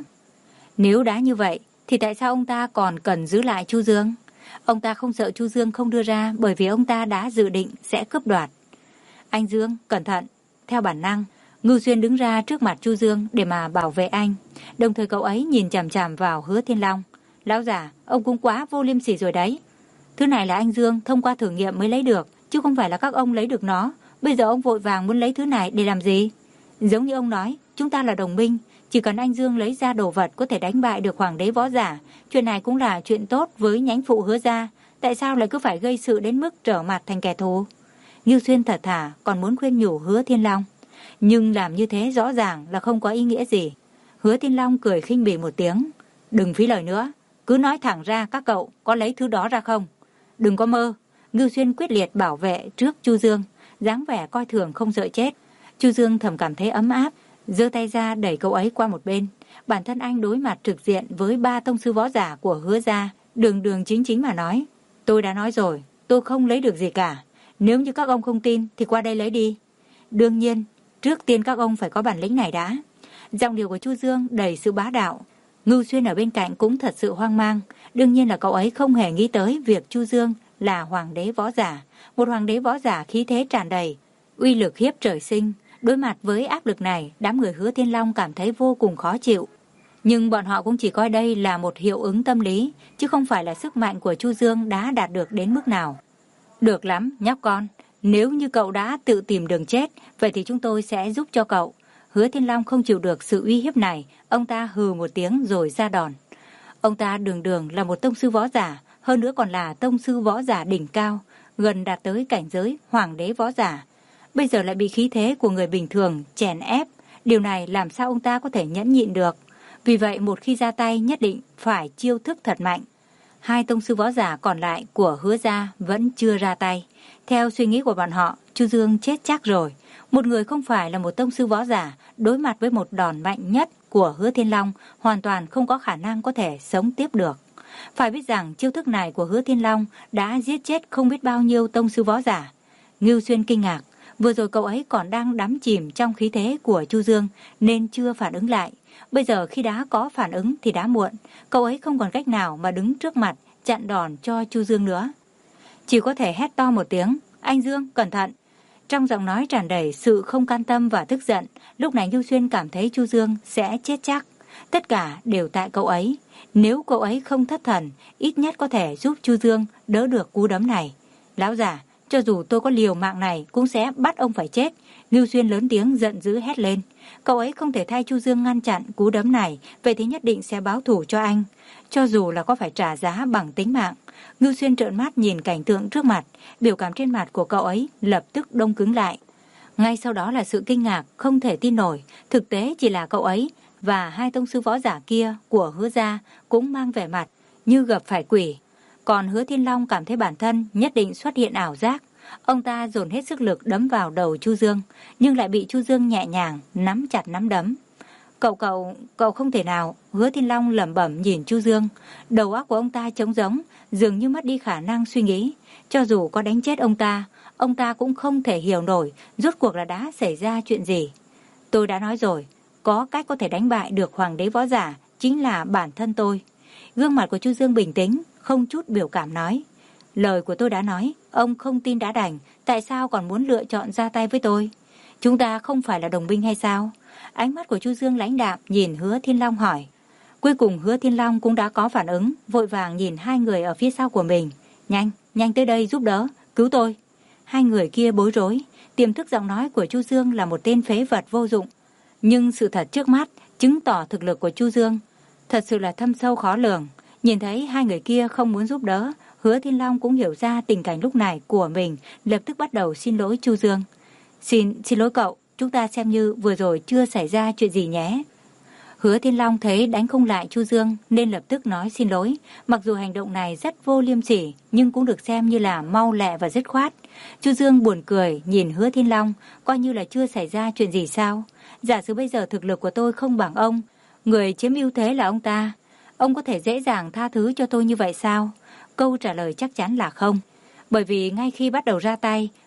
S1: Nếu đã như vậy, thì tại sao ông ta còn cần giữ lại Chu Dương? Ông ta không sợ Chu Dương không đưa ra bởi vì ông ta đã dự định sẽ cướp đoạt. Anh Dương, cẩn thận. Theo bản năng, Ngưu Xuyên đứng ra trước mặt Chu Dương để mà bảo vệ anh. Đồng thời cậu ấy nhìn chằm chằm vào Hứa Thiên Long. Lão già, ông cũng quá vô liêm sỉ rồi đấy. Thứ này là anh Dương thông qua thử nghiệm mới lấy được, chứ không phải là các ông lấy được nó. Bây giờ ông vội vàng muốn lấy thứ này để làm gì? Giống như ông nói, chúng ta là đồng minh. Chỉ cần anh Dương lấy ra đồ vật có thể đánh bại được hoàng đế võ giả, chuyện này cũng là chuyện tốt với nhánh phụ Hứa gia. Tại sao lại cứ phải gây sự đến mức trở mặt thành kẻ thù? Ngưu Xuyên thật thà còn muốn khuyên nhủ Hứa Thiên Long, nhưng làm như thế rõ ràng là không có ý nghĩa gì. Hứa Thiên Long cười khinh bỉ một tiếng. Đừng phí lời nữa, cứ nói thẳng ra các cậu có lấy thứ đó ra không? Đừng có mơ. Ngưu Xuyên quyết liệt bảo vệ trước Chu Dương, dáng vẻ coi thường không sợ chết. Chu Dương thầm cảm thấy ấm áp, giơ tay ra đẩy cậu ấy qua một bên. Bản thân anh đối mặt trực diện với ba tông sư võ giả của Hứa gia, đường đường chính chính mà nói. Tôi đã nói rồi, tôi không lấy được gì cả. Nếu như các ông không tin thì qua đây lấy đi. Đương nhiên, trước tiên các ông phải có bản lĩnh này đã. Giọng điệu của Chu Dương đầy sự bá đạo. Ngưu Xuyên ở bên cạnh cũng thật sự hoang mang. Đương nhiên là cậu ấy không hề nghĩ tới việc Chu Dương là hoàng đế võ giả. Một hoàng đế võ giả khí thế tràn đầy, uy lực hiếp trời sinh. Đối mặt với áp lực này, đám người Hứa Thiên Long cảm thấy vô cùng khó chịu. Nhưng bọn họ cũng chỉ coi đây là một hiệu ứng tâm lý, chứ không phải là sức mạnh của Chu Dương đã đạt được đến mức nào. Được lắm, nhóc con. Nếu như cậu đã tự tìm đường chết, vậy thì chúng tôi sẽ giúp cho cậu. Hứa Thiên Long không chịu được sự uy hiếp này, ông ta hừ một tiếng rồi ra đòn. Ông ta đường đường là một tông sư võ giả, hơn nữa còn là tông sư võ giả đỉnh cao, gần đạt tới cảnh giới hoàng đế võ giả. Bây giờ lại bị khí thế của người bình thường chèn ép, điều này làm sao ông ta có thể nhẫn nhịn được. Vì vậy một khi ra tay nhất định phải chiêu thức thật mạnh. Hai tông sư võ giả còn lại của Hứa gia vẫn chưa ra tay. Theo suy nghĩ của bọn họ, Chu Dương chết chắc rồi. Một người không phải là một tông sư võ giả, đối mặt với một đòn mạnh nhất của Hứa Thiên Long, hoàn toàn không có khả năng có thể sống tiếp được. Phải biết rằng chiêu thức này của Hứa Thiên Long đã giết chết không biết bao nhiêu tông sư võ giả. Ngưu Xuyên kinh ngạc, vừa rồi cậu ấy còn đang đắm chìm trong khí thế của Chu Dương nên chưa phản ứng lại. Bây giờ khi đã có phản ứng thì đã muộn, cậu ấy không còn cách nào mà đứng trước mặt chặn đòn cho Chu Dương nữa. Chỉ có thể hét to một tiếng, anh Dương, cẩn thận. Trong giọng nói tràn đầy sự không can tâm và tức giận, lúc này Ngưu Xuyên cảm thấy Chu Dương sẽ chết chắc. Tất cả đều tại cậu ấy. Nếu cậu ấy không thất thần, ít nhất có thể giúp Chu Dương đỡ được cú đấm này. Lão già, cho dù tôi có liều mạng này cũng sẽ bắt ông phải chết. Ngưu Xuyên lớn tiếng giận dữ hét lên. Cậu ấy không thể thay Chu Dương ngăn chặn cú đấm này, vậy thì nhất định sẽ báo thù cho anh, cho dù là có phải trả giá bằng tính mạng. Ngưu Xuyên trợn mắt nhìn cảnh tượng trước mặt, biểu cảm trên mặt của cậu ấy lập tức đông cứng lại. Ngay sau đó là sự kinh ngạc, không thể tin nổi. Thực tế chỉ là cậu ấy và hai tông sư võ giả kia của Hứa gia cũng mang vẻ mặt như gặp phải quỷ. Còn Hứa Thiên Long cảm thấy bản thân nhất định xuất hiện ảo giác. Ông ta dồn hết sức lực đấm vào đầu Chu Dương, nhưng lại bị Chu Dương nhẹ nhàng nắm chặt nắm đấm. Cậu cậu, cậu không thể nào. Hứa Thiên Long lẩm bẩm nhìn Chu Dương. Đầu óc của ông ta trống rỗng, dường như mất đi khả năng suy nghĩ. Cho dù có đánh chết ông ta, ông ta cũng không thể hiểu nổi rốt cuộc là đã xảy ra chuyện gì. Tôi đã nói rồi, có cách có thể đánh bại được hoàng đế võ giả, chính là bản thân tôi. Gương mặt của Chu Dương bình tĩnh, không chút biểu cảm nói. Lời của tôi đã nói, ông không tin đã đành, tại sao còn muốn lựa chọn ra tay với tôi? Chúng ta không phải là đồng binh hay sao? Ánh mắt của Chu Dương lãnh đạm nhìn Hứa Thiên Long hỏi. Cuối cùng Hứa Thiên Long cũng đã có phản ứng, vội vàng nhìn hai người ở phía sau của mình. Nhanh, nhanh tới đây giúp đỡ, cứu tôi. Hai người kia bối rối, tiềm thức giọng nói của Chu Dương là một tên phế vật vô dụng. Nhưng sự thật trước mắt chứng tỏ thực lực của Chu Dương thật sự là thâm sâu khó lường. Nhìn thấy hai người kia không muốn giúp đỡ, Hứa Thiên Long cũng hiểu ra tình cảnh lúc này của mình, lập tức bắt đầu xin lỗi Chu Dương. Xin, xin lỗi cậu, chúng ta xem như vừa rồi chưa xảy ra chuyện gì nhé. Hứa Thiên Long thấy đánh không lại Chu Dương nên lập tức nói xin lỗi. Mặc dù hành động này rất vô liêm sỉ nhưng cũng được xem như là mau lẹ và dứt khoát. Chu Dương buồn cười nhìn Hứa Thiên Long, coi như là chưa xảy ra chuyện gì sao. Giả sử bây giờ thực lực của tôi không bằng ông, người chiếm ưu thế là ông ta, ông có thể dễ dàng tha thứ cho tôi như vậy sao? Câu trả lời chắc chắn là không. Bởi vì ngay khi bắt đầu ra tay,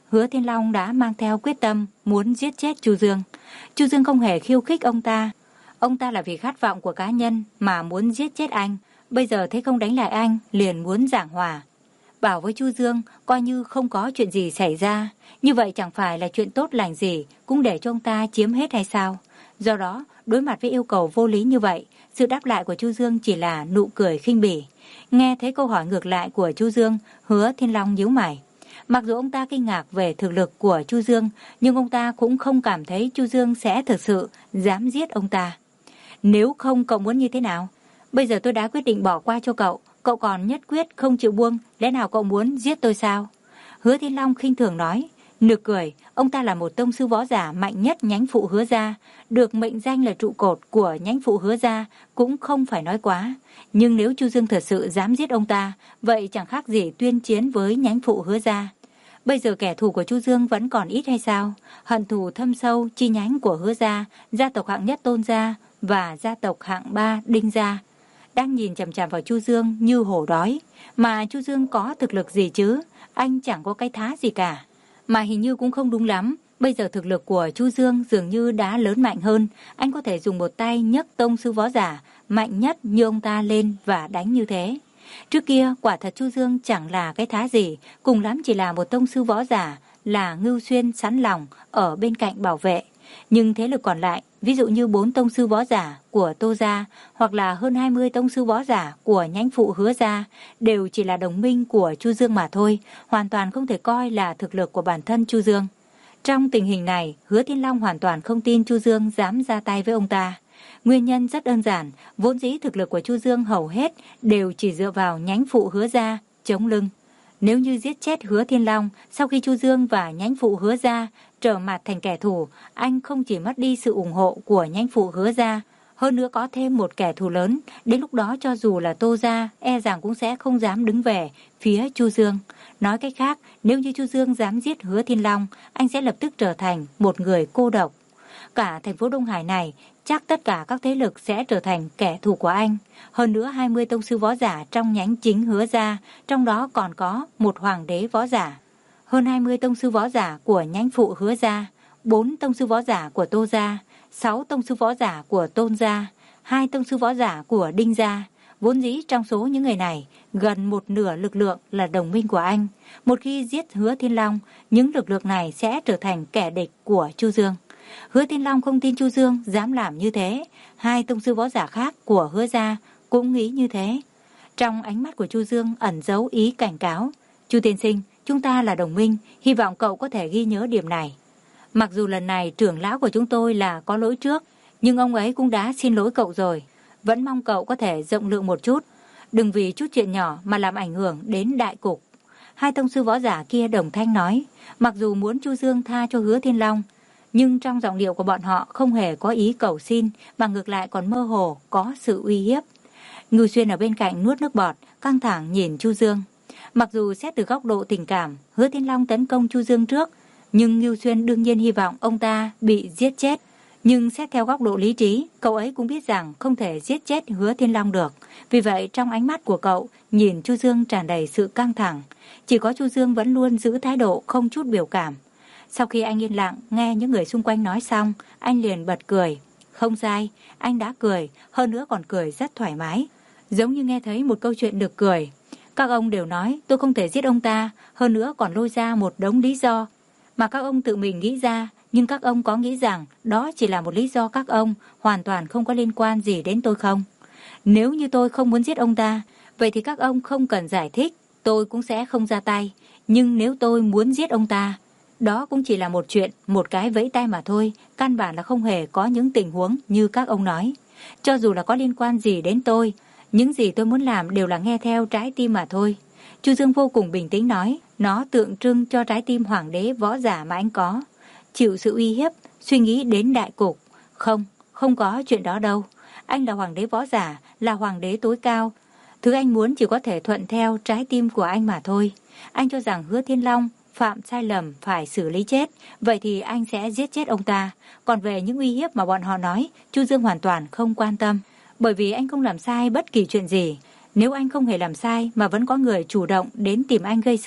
S1: Hứa Thiên Long đã mang theo quyết tâm muốn giết chết Chu Dương. Chu Dương không hề khiêu khích ông ta. Ông ta là vì khát vọng của cá nhân mà muốn giết chết anh. Bây giờ thấy không đánh lại anh, liền muốn giảng hòa. Bảo với Chu Dương coi như không có chuyện gì xảy ra. Như vậy chẳng phải là chuyện tốt lành gì cũng để cho ông ta chiếm hết hay sao? Do đó, đối mặt với yêu cầu vô lý như vậy, sự đáp lại của Chu Dương chỉ là nụ cười khinh bỉ. Nghe thấy câu hỏi ngược lại của Chu Dương, Hứa Thiên Long nhíu mày. Mặc dù ông ta kinh ngạc về thực lực của Chu Dương, nhưng ông ta cũng không cảm thấy Chu Dương sẽ thực sự dám giết ông ta. Nếu không cậu muốn như thế nào? Bây giờ tôi đã quyết định bỏ qua cho cậu, cậu còn nhất quyết không chịu buông, lẽ nào cậu muốn giết tôi sao? Hứa Thiên Long khinh thường nói. Nực cười, ông ta là một tông sư võ giả mạnh nhất nhánh phụ Hứa gia, được mệnh danh là trụ cột của nhánh phụ Hứa gia, cũng không phải nói quá. Nhưng nếu Chu Dương thật sự dám giết ông ta, vậy chẳng khác gì tuyên chiến với nhánh phụ Hứa gia. Bây giờ kẻ thù của Chu Dương vẫn còn ít hay sao? Hận thù thâm sâu chi nhánh của Hứa gia, gia tộc hạng nhất Tôn gia và gia tộc hạng ba Đinh gia đang nhìn chằm chằm vào Chu Dương như hổ đói. Mà Chu Dương có thực lực gì chứ? Anh chẳng có cái thá gì cả. Mà hình như cũng không đúng lắm. Bây giờ thực lực của Chu Dương dường như đã lớn mạnh hơn. Anh có thể dùng một tay nhấc tông sư võ giả mạnh nhất như ông ta lên và đánh như thế. Trước kia quả thật Chu Dương chẳng là cái thá gì, cùng lắm chỉ là một tông sư võ giả, là Ngưu Xuyên sẵn lòng ở bên cạnh bảo vệ. Nhưng thế lực còn lại, ví dụ như bốn tông sư võ giả của Tô gia hoặc là hơn hai mươi tông sư võ giả của nhánh phụ Hứa gia, đều chỉ là đồng minh của Chu Dương mà thôi, hoàn toàn không thể coi là thực lực của bản thân Chu Dương. Trong tình hình này, Hứa Thiên Long hoàn toàn không tin Chu Dương dám ra tay với ông ta. Nguyên nhân rất đơn giản, vốn dĩ thực lực của Chu Dương hầu hết đều chỉ dựa vào nhánh phụ Hứa gia chống lưng. Nếu như giết chết Hứa Thiên Long, sau khi Chu Dương và nhánh phụ Hứa gia trở mặt thành kẻ thù, anh không chỉ mất đi sự ủng hộ của nhánh phụ Hứa gia, hơn nữa có thêm một kẻ thù lớn, đến lúc đó cho dù là Tô gia, e rằng cũng sẽ không dám đứng về phía Chu Dương. Nói cách khác, nếu như Chu Dương dám giết Hứa Thiên Long, anh sẽ lập tức trở thành một người cô độc. Cả thành phố Đông Hải này, chắc tất cả các thế lực sẽ trở thành kẻ thù của anh. Hơn nữa hai mươi tông sư võ giả trong nhánh chính Hứa gia, trong đó còn có một hoàng đế võ giả. Hơn hai mươi tông sư võ giả của nhánh phụ Hứa gia, bốn tông sư võ giả của Tô gia, sáu tông sư võ giả của Tôn gia, hai tông sư võ giả của Đinh gia. Vốn dĩ trong số những người này, gần một nửa lực lượng là đồng minh của anh. Một khi giết Hứa Thiên Long, những lực lượng này sẽ trở thành kẻ địch của Chu Dương. Hứa Thiên Long không tin Chu Dương dám làm như thế. Hai tông sư võ giả khác của Hứa gia cũng nghĩ như thế. Trong ánh mắt của Chu Dương ẩn giấu ý cảnh cáo. Chu tiên sinh, chúng ta là đồng minh, hy vọng cậu có thể ghi nhớ điểm này. Mặc dù lần này trưởng lão của chúng tôi là có lỗi trước, nhưng ông ấy cũng đã xin lỗi cậu rồi. Vẫn mong cậu có thể rộng lượng một chút, đừng vì chút chuyện nhỏ mà làm ảnh hưởng đến đại cục. Hai tông sư võ giả kia đồng thanh nói, mặc dù muốn Chu Dương tha cho Hứa Thiên Long, nhưng trong giọng điệu của bọn họ không hề có ý cầu xin, mà ngược lại còn mơ hồ có sự uy hiếp. Ngưu Xuyên ở bên cạnh nuốt nước bọt, căng thẳng nhìn Chu Dương. Mặc dù xét từ góc độ tình cảm, Hứa Thiên Long tấn công Chu Dương trước, nhưng Ngưu Xuyên đương nhiên hy vọng ông ta bị giết chết. Nhưng xét theo góc độ lý trí, cậu ấy cũng biết rằng không thể giết chết Hứa Thiên Long được. Vì vậy trong ánh mắt của cậu nhìn Chu Dương tràn đầy sự căng thẳng. Chỉ có Chu Dương vẫn luôn giữ thái độ không chút biểu cảm. Sau khi anh yên lặng nghe những người xung quanh nói xong, anh liền bật cười. Không sai, anh đã cười, hơn nữa còn cười rất thoải mái, giống như nghe thấy một câu chuyện được cười. Các ông đều nói tôi không thể giết ông ta, hơn nữa còn lôi ra một đống lý do mà các ông tự mình nghĩ ra. Nhưng các ông có nghĩ rằng đó chỉ là một lý do các ông, hoàn toàn không có liên quan gì đến tôi không? Nếu như tôi không muốn giết ông ta, vậy thì các ông không cần giải thích, tôi cũng sẽ không ra tay. Nhưng nếu tôi muốn giết ông ta, đó cũng chỉ là một chuyện, một cái vẫy tay mà thôi, căn bản là không hề có những tình huống như các ông nói. Cho dù là có liên quan gì đến tôi, những gì tôi muốn làm đều là nghe theo trái tim mà thôi. Chu Dương vô cùng bình tĩnh nói, nó tượng trưng cho trái tim hoàng đế võ giả mà anh có. Chịu sự uy hiếp, suy nghĩ đến đại cục. Không, không có chuyện đó đâu. Anh là hoàng đế võ giả, là hoàng đế tối cao. Thứ anh muốn chỉ có thể thuận theo trái tim của anh mà thôi. Anh cho rằng Hứa Thiên Long phạm sai lầm phải xử lý chết, vậy thì anh sẽ giết chết ông ta. Còn về những uy hiếp mà bọn họ nói, Chu Dương hoàn toàn không quan tâm, bởi vì anh không làm sai bất kỳ chuyện gì. Nếu anh không hề làm sai mà vẫn có người chủ động đến tìm anh gây sự,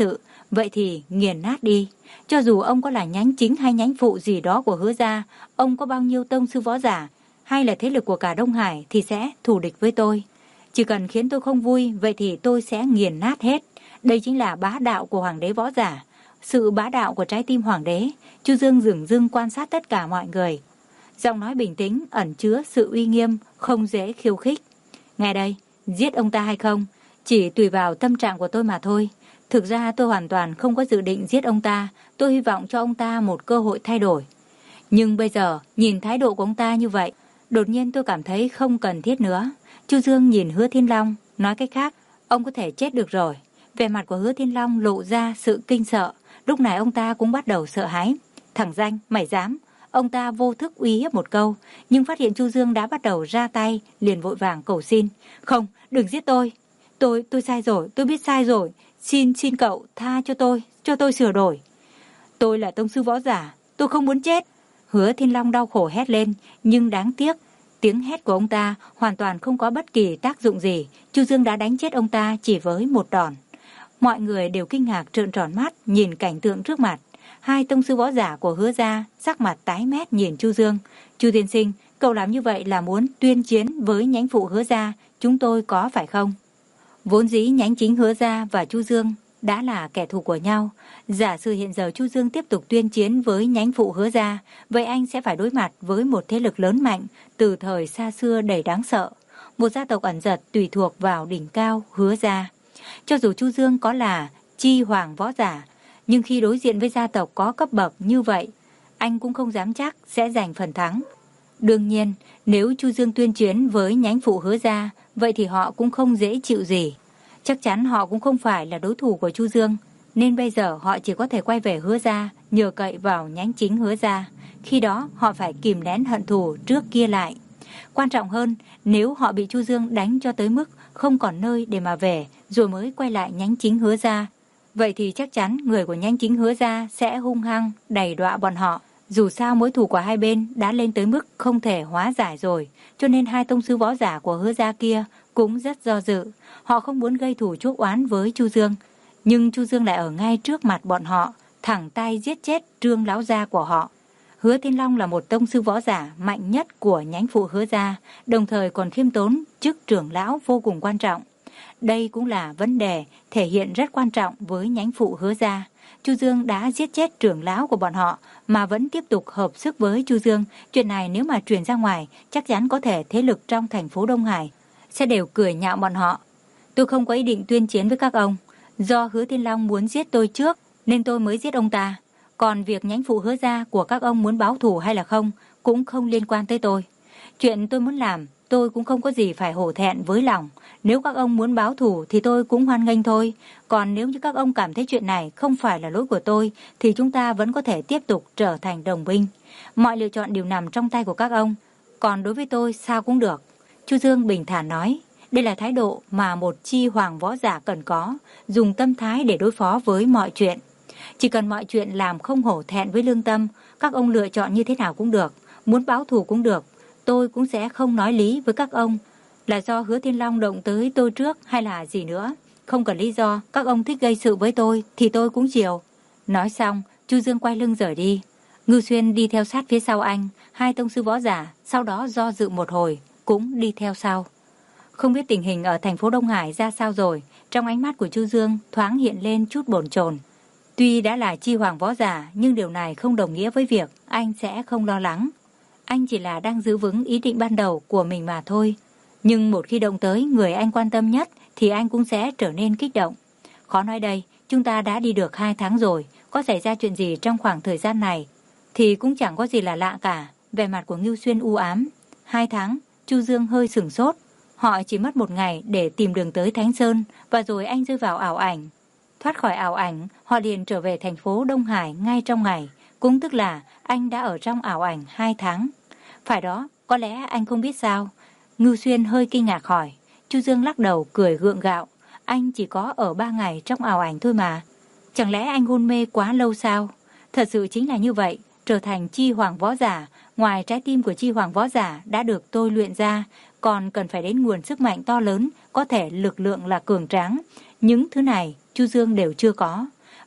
S1: Vậy thì nghiền nát đi. Cho dù ông có là nhánh chính hay nhánh phụ gì đó của Hứa gia, ông có bao nhiêu tông sư võ giả hay là thế lực của cả Đông Hải thì sẽ thù địch với tôi. Chỉ cần khiến tôi không vui, vậy thì tôi sẽ nghiền nát hết. Đây chính là bá đạo của hoàng đế võ giả, sự bá đạo của trái tim hoàng đế. Chu Dương dửng dưng quan sát tất cả mọi người. Giọng nói bình tĩnh, ẩn chứa sự uy nghiêm, không dễ khiêu khích. Nghe đây, giết ông ta hay không, chỉ tùy vào tâm trạng của tôi mà thôi. Thực ra tôi hoàn toàn không có dự định giết ông ta, tôi hy vọng cho ông ta một cơ hội thay đổi. Nhưng bây giờ, nhìn thái độ của ông ta như vậy, đột nhiên tôi cảm thấy không cần thiết nữa. Chu Dương nhìn Hứa Thiên Long, nói cách khác, ông có thể chết được rồi. Vẻ mặt của Hứa Thiên Long lộ ra sự kinh sợ, lúc này ông ta cũng bắt đầu sợ hãi. Thằng danh, mày dám? Ông ta vô thức uy hiếp một câu, nhưng phát hiện Chu Dương đã bắt đầu ra tay, liền vội vàng cầu xin. Không, đừng giết tôi. Tôi, tôi sai rồi, tôi biết sai rồi. Xin, xin cậu, tha cho tôi, cho tôi sửa đổi. Tôi là tông sư võ giả, tôi không muốn chết. Hứa Thiên Long đau khổ hét lên, nhưng đáng tiếc, tiếng hét của ông ta hoàn toàn không có bất kỳ tác dụng gì. Chu Dương đã đánh chết ông ta chỉ với một đòn. Mọi người đều kinh ngạc trợn tròn mắt nhìn cảnh tượng trước mặt. Hai tông sư võ giả của Hứa gia sắc mặt tái mét nhìn Chu Dương. Chu tiên sinh, cậu làm như vậy là muốn tuyên chiến với nhánh phụ Hứa gia, chúng tôi có phải không? Vốn dĩ nhánh chính Hứa gia và Chu Dương đã là kẻ thù của nhau. Giả sử hiện giờ Chu Dương tiếp tục tuyên chiến với nhánh phụ Hứa gia, vậy anh sẽ phải đối mặt với một thế lực lớn mạnh từ thời xa xưa đầy đáng sợ. Một gia tộc ẩn giật tùy thuộc vào đỉnh cao Hứa gia. Cho dù Chu Dương có là chi hoàng võ giả, nhưng khi đối diện với gia tộc có cấp bậc như vậy, anh cũng không dám chắc sẽ giành phần thắng. Đương nhiên, nếu Chu Dương tuyên chiến với nhánh phụ Hứa gia, vậy thì họ cũng không dễ chịu gì. Chắc chắn họ cũng không phải là đối thủ của Chu Dương, nên bây giờ họ chỉ có thể quay về Hứa gia, nhờ cậy vào nhánh chính Hứa gia. Khi đó họ phải kìm nén hận thù trước kia lại. Quan trọng hơn, nếu họ bị Chu Dương đánh cho tới mức không còn nơi để mà về, rồi mới quay lại nhánh chính Hứa gia, vậy thì chắc chắn người của nhánh chính Hứa gia sẽ hung hăng đày đọa bọn họ. Dù sao mối thù của hai bên đã lên tới mức không thể hóa giải rồi, cho nên hai tông sư võ giả của Hứa gia kia cũng rất do dự. Họ không muốn gây thù chuốc oán với Chu Dương, nhưng Chu Dương lại ở ngay trước mặt bọn họ, thẳng tay giết chết Trương lão gia của họ. Hứa Thiên Long là một tông sư võ giả mạnh nhất của nhánh phụ Hứa gia, đồng thời còn khiêm tốn chức trưởng lão vô cùng quan trọng. Đây cũng là vấn đề thể hiện rất quan trọng với nhánh phụ Hứa gia. Chu Dương đã giết chết trưởng lão của bọn họ mà vẫn tiếp tục hợp sức với Chu Dương. Chuyện này nếu mà truyền ra ngoài, chắc chắn có thể thế lực trong thành phố Đông Hải sẽ đều cười nhạo bọn họ. Tôi không có ý định tuyên chiến với các ông. Do Hứa Thiên Long muốn giết tôi trước nên tôi mới giết ông ta. Còn việc nhánh phụ Hứa gia của các ông muốn báo thù hay là không cũng không liên quan tới tôi. Chuyện tôi muốn làm, tôi cũng không có gì phải hổ thẹn với lòng. Nếu các ông muốn báo thù thì tôi cũng hoan nghênh thôi. Còn nếu như các ông cảm thấy chuyện này không phải là lỗi của tôi thì chúng ta vẫn có thể tiếp tục trở thành đồng binh. Mọi lựa chọn đều nằm trong tay của các ông. Còn đối với tôi sao cũng được. Chu Dương bình thản nói. Đây là thái độ mà một chi hoàng võ giả cần có, dùng tâm thái để đối phó với mọi chuyện. Chỉ cần mọi chuyện làm không hổ thẹn với lương tâm, các ông lựa chọn như thế nào cũng được, muốn báo thù cũng được. Tôi cũng sẽ không nói lý với các ông là do Hứa Thiên Long động tới tôi trước hay là gì nữa. Không cần lý do, các ông thích gây sự với tôi thì tôi cũng chiều. Nói xong, Chu Dương quay lưng rời đi. Ngưu Xuyên đi theo sát phía sau anh, hai tông sư võ giả, sau đó do dự một hồi, cũng đi theo sau. Không biết tình hình ở thành phố Đông Hải ra sao rồi, trong ánh mắt của Chu Dương thoáng hiện lên chút bồn chồn. Tuy đã là chi hoàng võ giả, nhưng điều này không đồng nghĩa với việc anh sẽ không lo lắng. Anh chỉ là đang giữ vững ý định ban đầu của mình mà thôi. Nhưng một khi động tới người anh quan tâm nhất thì anh cũng sẽ trở nên kích động. Khó nói đây, chúng ta đã đi được hai tháng rồi, có xảy ra chuyện gì trong khoảng thời gian này thì cũng chẳng có gì là lạ cả. Vẻ mặt của Ngưu Xuyên u ám. Hai tháng, Chu Dương hơi sửng sốt. Họ chỉ mất một ngày để tìm đường tới Thánh Sơn và rồi anh rơi vào ảo ảnh. Thoát khỏi ảo ảnh, họ liền trở về thành phố Đông Hải ngay trong ngày. Cũng tức là anh đã ở trong ảo ảnh hai tháng. Phải đó, có lẽ anh không biết sao. Ngưu Xuyên hơi kinh ngạc hỏi. Chu Dương lắc đầu cười gượng gạo. Anh chỉ có ở ba ngày trong ảo ảnh thôi mà. Chẳng lẽ anh hôn mê quá lâu sao? Thật sự chính là như vậy. Trở thành chi hoàng võ giả, ngoài trái tim của chi hoàng võ giả đã được tôi luyện ra, còn cần phải đến nguồn sức mạnh to lớn, có thể lực lượng là cường tráng. Những thứ này Chu Dương đều chưa có.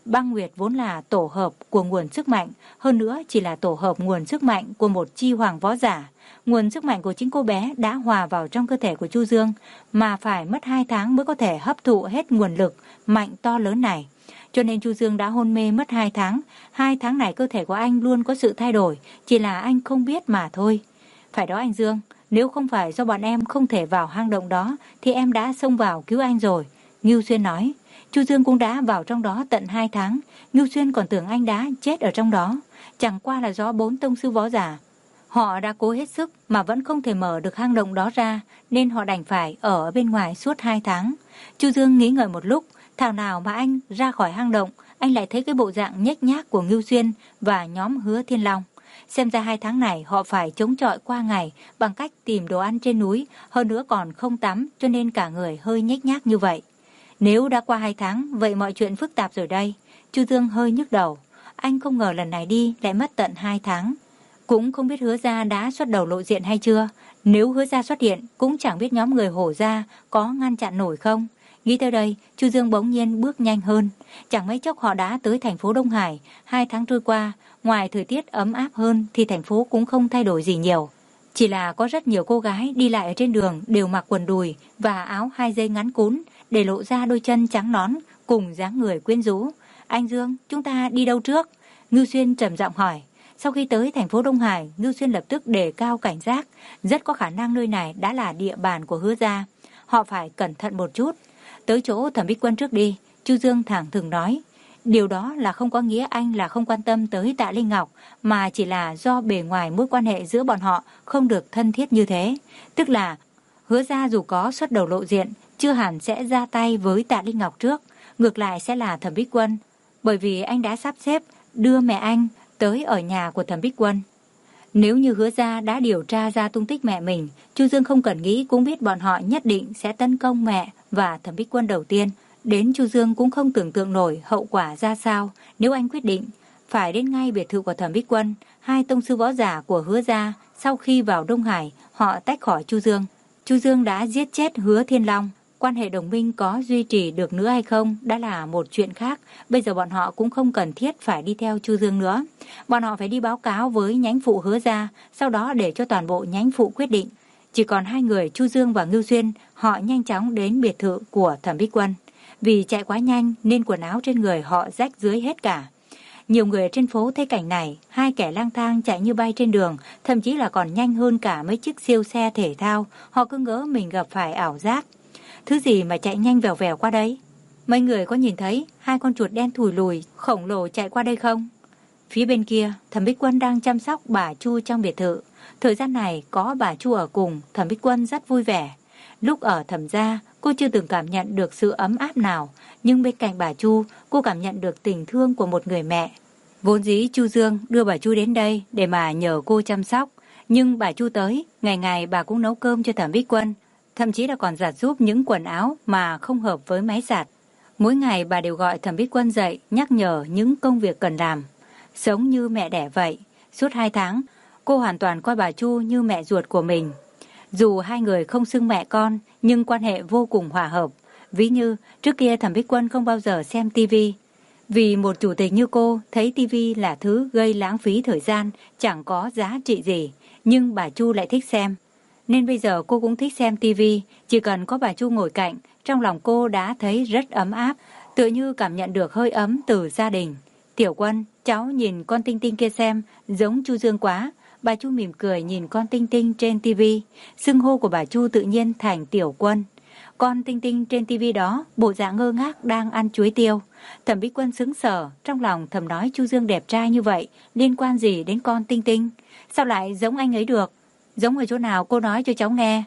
S1: Băng Nguyệt vốn là tổ hợp của nguồn sức mạnh, hơn nữa chỉ là tổ hợp nguồn sức mạnh của một chi hoàng võ giả. Nguồn sức mạnh của chính cô bé đã hòa vào trong cơ thể của Chu Dương, mà phải mất hai tháng mới có thể hấp thụ hết nguồn lực mạnh to lớn này. Cho nên Chu Dương đã hôn mê mất hai tháng. Hai tháng này cơ thể của anh luôn có sự thay đổi, chỉ là anh không biết mà thôi. Phải đó anh Dương, nếu không phải do bọn em không thể vào hang động đó, thì em đã xông vào cứu anh rồi. Ngưu Xuyên nói. Chu Dương cũng đã vào trong đó tận hai tháng. Ngưu Xuyên còn tưởng anh đã chết ở trong đó. Chẳng qua là do bốn tông sư võ giả. Họ đã cố hết sức mà vẫn không thể mở được hang động đó ra, nên họ đành phải ở bên ngoài suốt hai tháng. Chu Dương nghĩ ngợi một lúc, thảo nào mà anh ra khỏi hang động, anh lại thấy cái bộ dạng nhếch nhác của Ngưu Xuyên và nhóm Hứa Thiên Long. Xem ra hai tháng này họ phải chống chọi qua ngày bằng cách tìm đồ ăn trên núi, hơn nữa còn không tắm, cho nên cả người hơi nhếch nhác như vậy. Nếu đã qua hai tháng, vậy mọi chuyện phức tạp rồi đây. Chu Dương hơi nhức đầu. Anh không ngờ lần này đi lại mất tận hai tháng. Cũng không biết Hứa gia đã xuất đầu lộ diện hay chưa. Nếu Hứa gia xuất hiện, cũng chẳng biết nhóm người Hổ gia có ngăn chặn nổi không. Nghĩ tới đây, Chu Dương bỗng nhiên bước nhanh hơn. Chẳng mấy chốc họ đã tới thành phố Đông Hải. Hai tháng trôi qua, ngoài thời tiết ấm áp hơn thì thành phố cũng không thay đổi gì nhiều. Chỉ là có rất nhiều cô gái đi lại ở trên đường đều mặc quần đùi và áo hai dây ngắn cún, để lộ ra đôi chân trắng nõn cùng dáng người quyến rũ. Anh Dương, chúng ta đi đâu trước? Ngưu Xuyên trầm giọng hỏi. Sau khi tới thành phố Đông Hải, Ngưu Xuyên lập tức đề cao cảnh giác. Rất có khả năng nơi này đã là địa bàn của Hứa gia. Họ phải cẩn thận một chút. Tới chỗ Thẩm Bích Quân trước đi, Chu Dương thẳng thừng nói. Điều đó là không có nghĩa anh là không quan tâm tới Tạ Linh Ngọc, mà chỉ là do bề ngoài mối quan hệ giữa bọn họ không được thân thiết như thế. Tức là Hứa gia dù có xuất đầu lộ diện, chưa hẳn sẽ ra tay với Tạ Linh Ngọc trước, ngược lại sẽ là Thẩm Bích Quân, bởi vì anh đã sắp xếp đưa mẹ anh tới ở nhà của Thẩm Bích Quân. Nếu như Hứa gia đã điều tra ra tung tích mẹ mình, Chu Dương không cần nghĩ cũng biết bọn họ nhất định sẽ tấn công mẹ và Thẩm Bích Quân đầu tiên. Đến Chu Dương cũng không tưởng tượng nổi hậu quả ra sao nếu anh quyết định phải đến ngay biệt thự của Thẩm Bích Quân. Hai tông sư võ giả của Hứa gia sau khi vào Đông Hải, họ tách khỏi Chu Dương. Chu Dương đã giết chết Hứa Thiên Long. Quan hệ đồng minh có duy trì được nữa hay không đã là một chuyện khác. Bây giờ bọn họ cũng không cần thiết phải đi theo Chu Dương nữa. Bọn họ phải đi báo cáo với nhánh phụ Hứa gia, sau đó để cho toàn bộ nhánh phụ quyết định. Chỉ còn hai người Chu Dương và Ngưu Xuyên, họ nhanh chóng đến biệt thự của Thẩm Bích Quân. Vì chạy quá nhanh nên quần áo trên người họ rách rưới hết cả. Nhiều người trên phố thấy cảnh này, hai kẻ lang thang chạy như bay trên đường, thậm chí là còn nhanh hơn cả mấy chiếc siêu xe thể thao. Họ cứ ngỡ mình gặp phải ảo giác. Thứ gì mà chạy nhanh vèo vèo qua đấy? Mấy người có nhìn thấy hai con chuột đen thùi lùi khổng lồ chạy qua đây không? Phía bên kia, Thẩm Bích Quân đang chăm sóc bà Chu trong biệt thự. Thời gian này có bà Chu ở cùng, Thẩm Bích Quân rất vui vẻ. Lúc ở Thẩm gia, cô chưa từng cảm nhận được sự ấm áp nào, nhưng bên cạnh bà Chu, cô cảm nhận được tình thương của một người mẹ. Vốn dĩ Chu Dương đưa bà Chu đến đây để mà nhờ cô chăm sóc, nhưng bà Chu tới, ngày ngày bà cũng nấu cơm cho Thẩm Bích Quân, thậm chí là còn giặt giúp những quần áo mà không hợp với máy giặt. Mỗi ngày bà đều gọi Thẩm Bích Quân dậy, nhắc nhở những công việc cần làm. Sống như mẹ đẻ vậy, suốt hai tháng, cô hoàn toàn coi bà Chu như mẹ ruột của mình. Dù hai người không xưng mẹ con, nhưng quan hệ vô cùng hòa hợp. Ví như trước kia Thẩm Bích Quân không bao giờ xem tivi. Vì một chủ tịch như cô thấy tivi là thứ gây lãng phí thời gian, chẳng có giá trị gì. Nhưng bà Chu lại thích xem. Nên bây giờ cô cũng thích xem tivi. Chỉ cần có bà Chu ngồi cạnh, trong lòng cô đã thấy rất ấm áp, tựa như cảm nhận được hơi ấm từ gia đình. Tiểu Quân, cháu nhìn con Tinh Tinh kia xem, giống Chu Dương quá. Bà Chu mỉm cười nhìn con Tinh Tinh trên tivi. Xưng hô của bà Chu tự nhiên thành Tiểu Quân. Con Tinh Tinh trên tivi đó, bộ dạng ngơ ngác đang ăn chuối tiêu. Thẩm Bích Quân sững sờ, trong lòng thầm nói Chu Dương đẹp trai như vậy, liên quan gì đến con Tinh Tinh? Sao lại giống anh ấy được? Giống ở chỗ nào cô nói cho cháu nghe.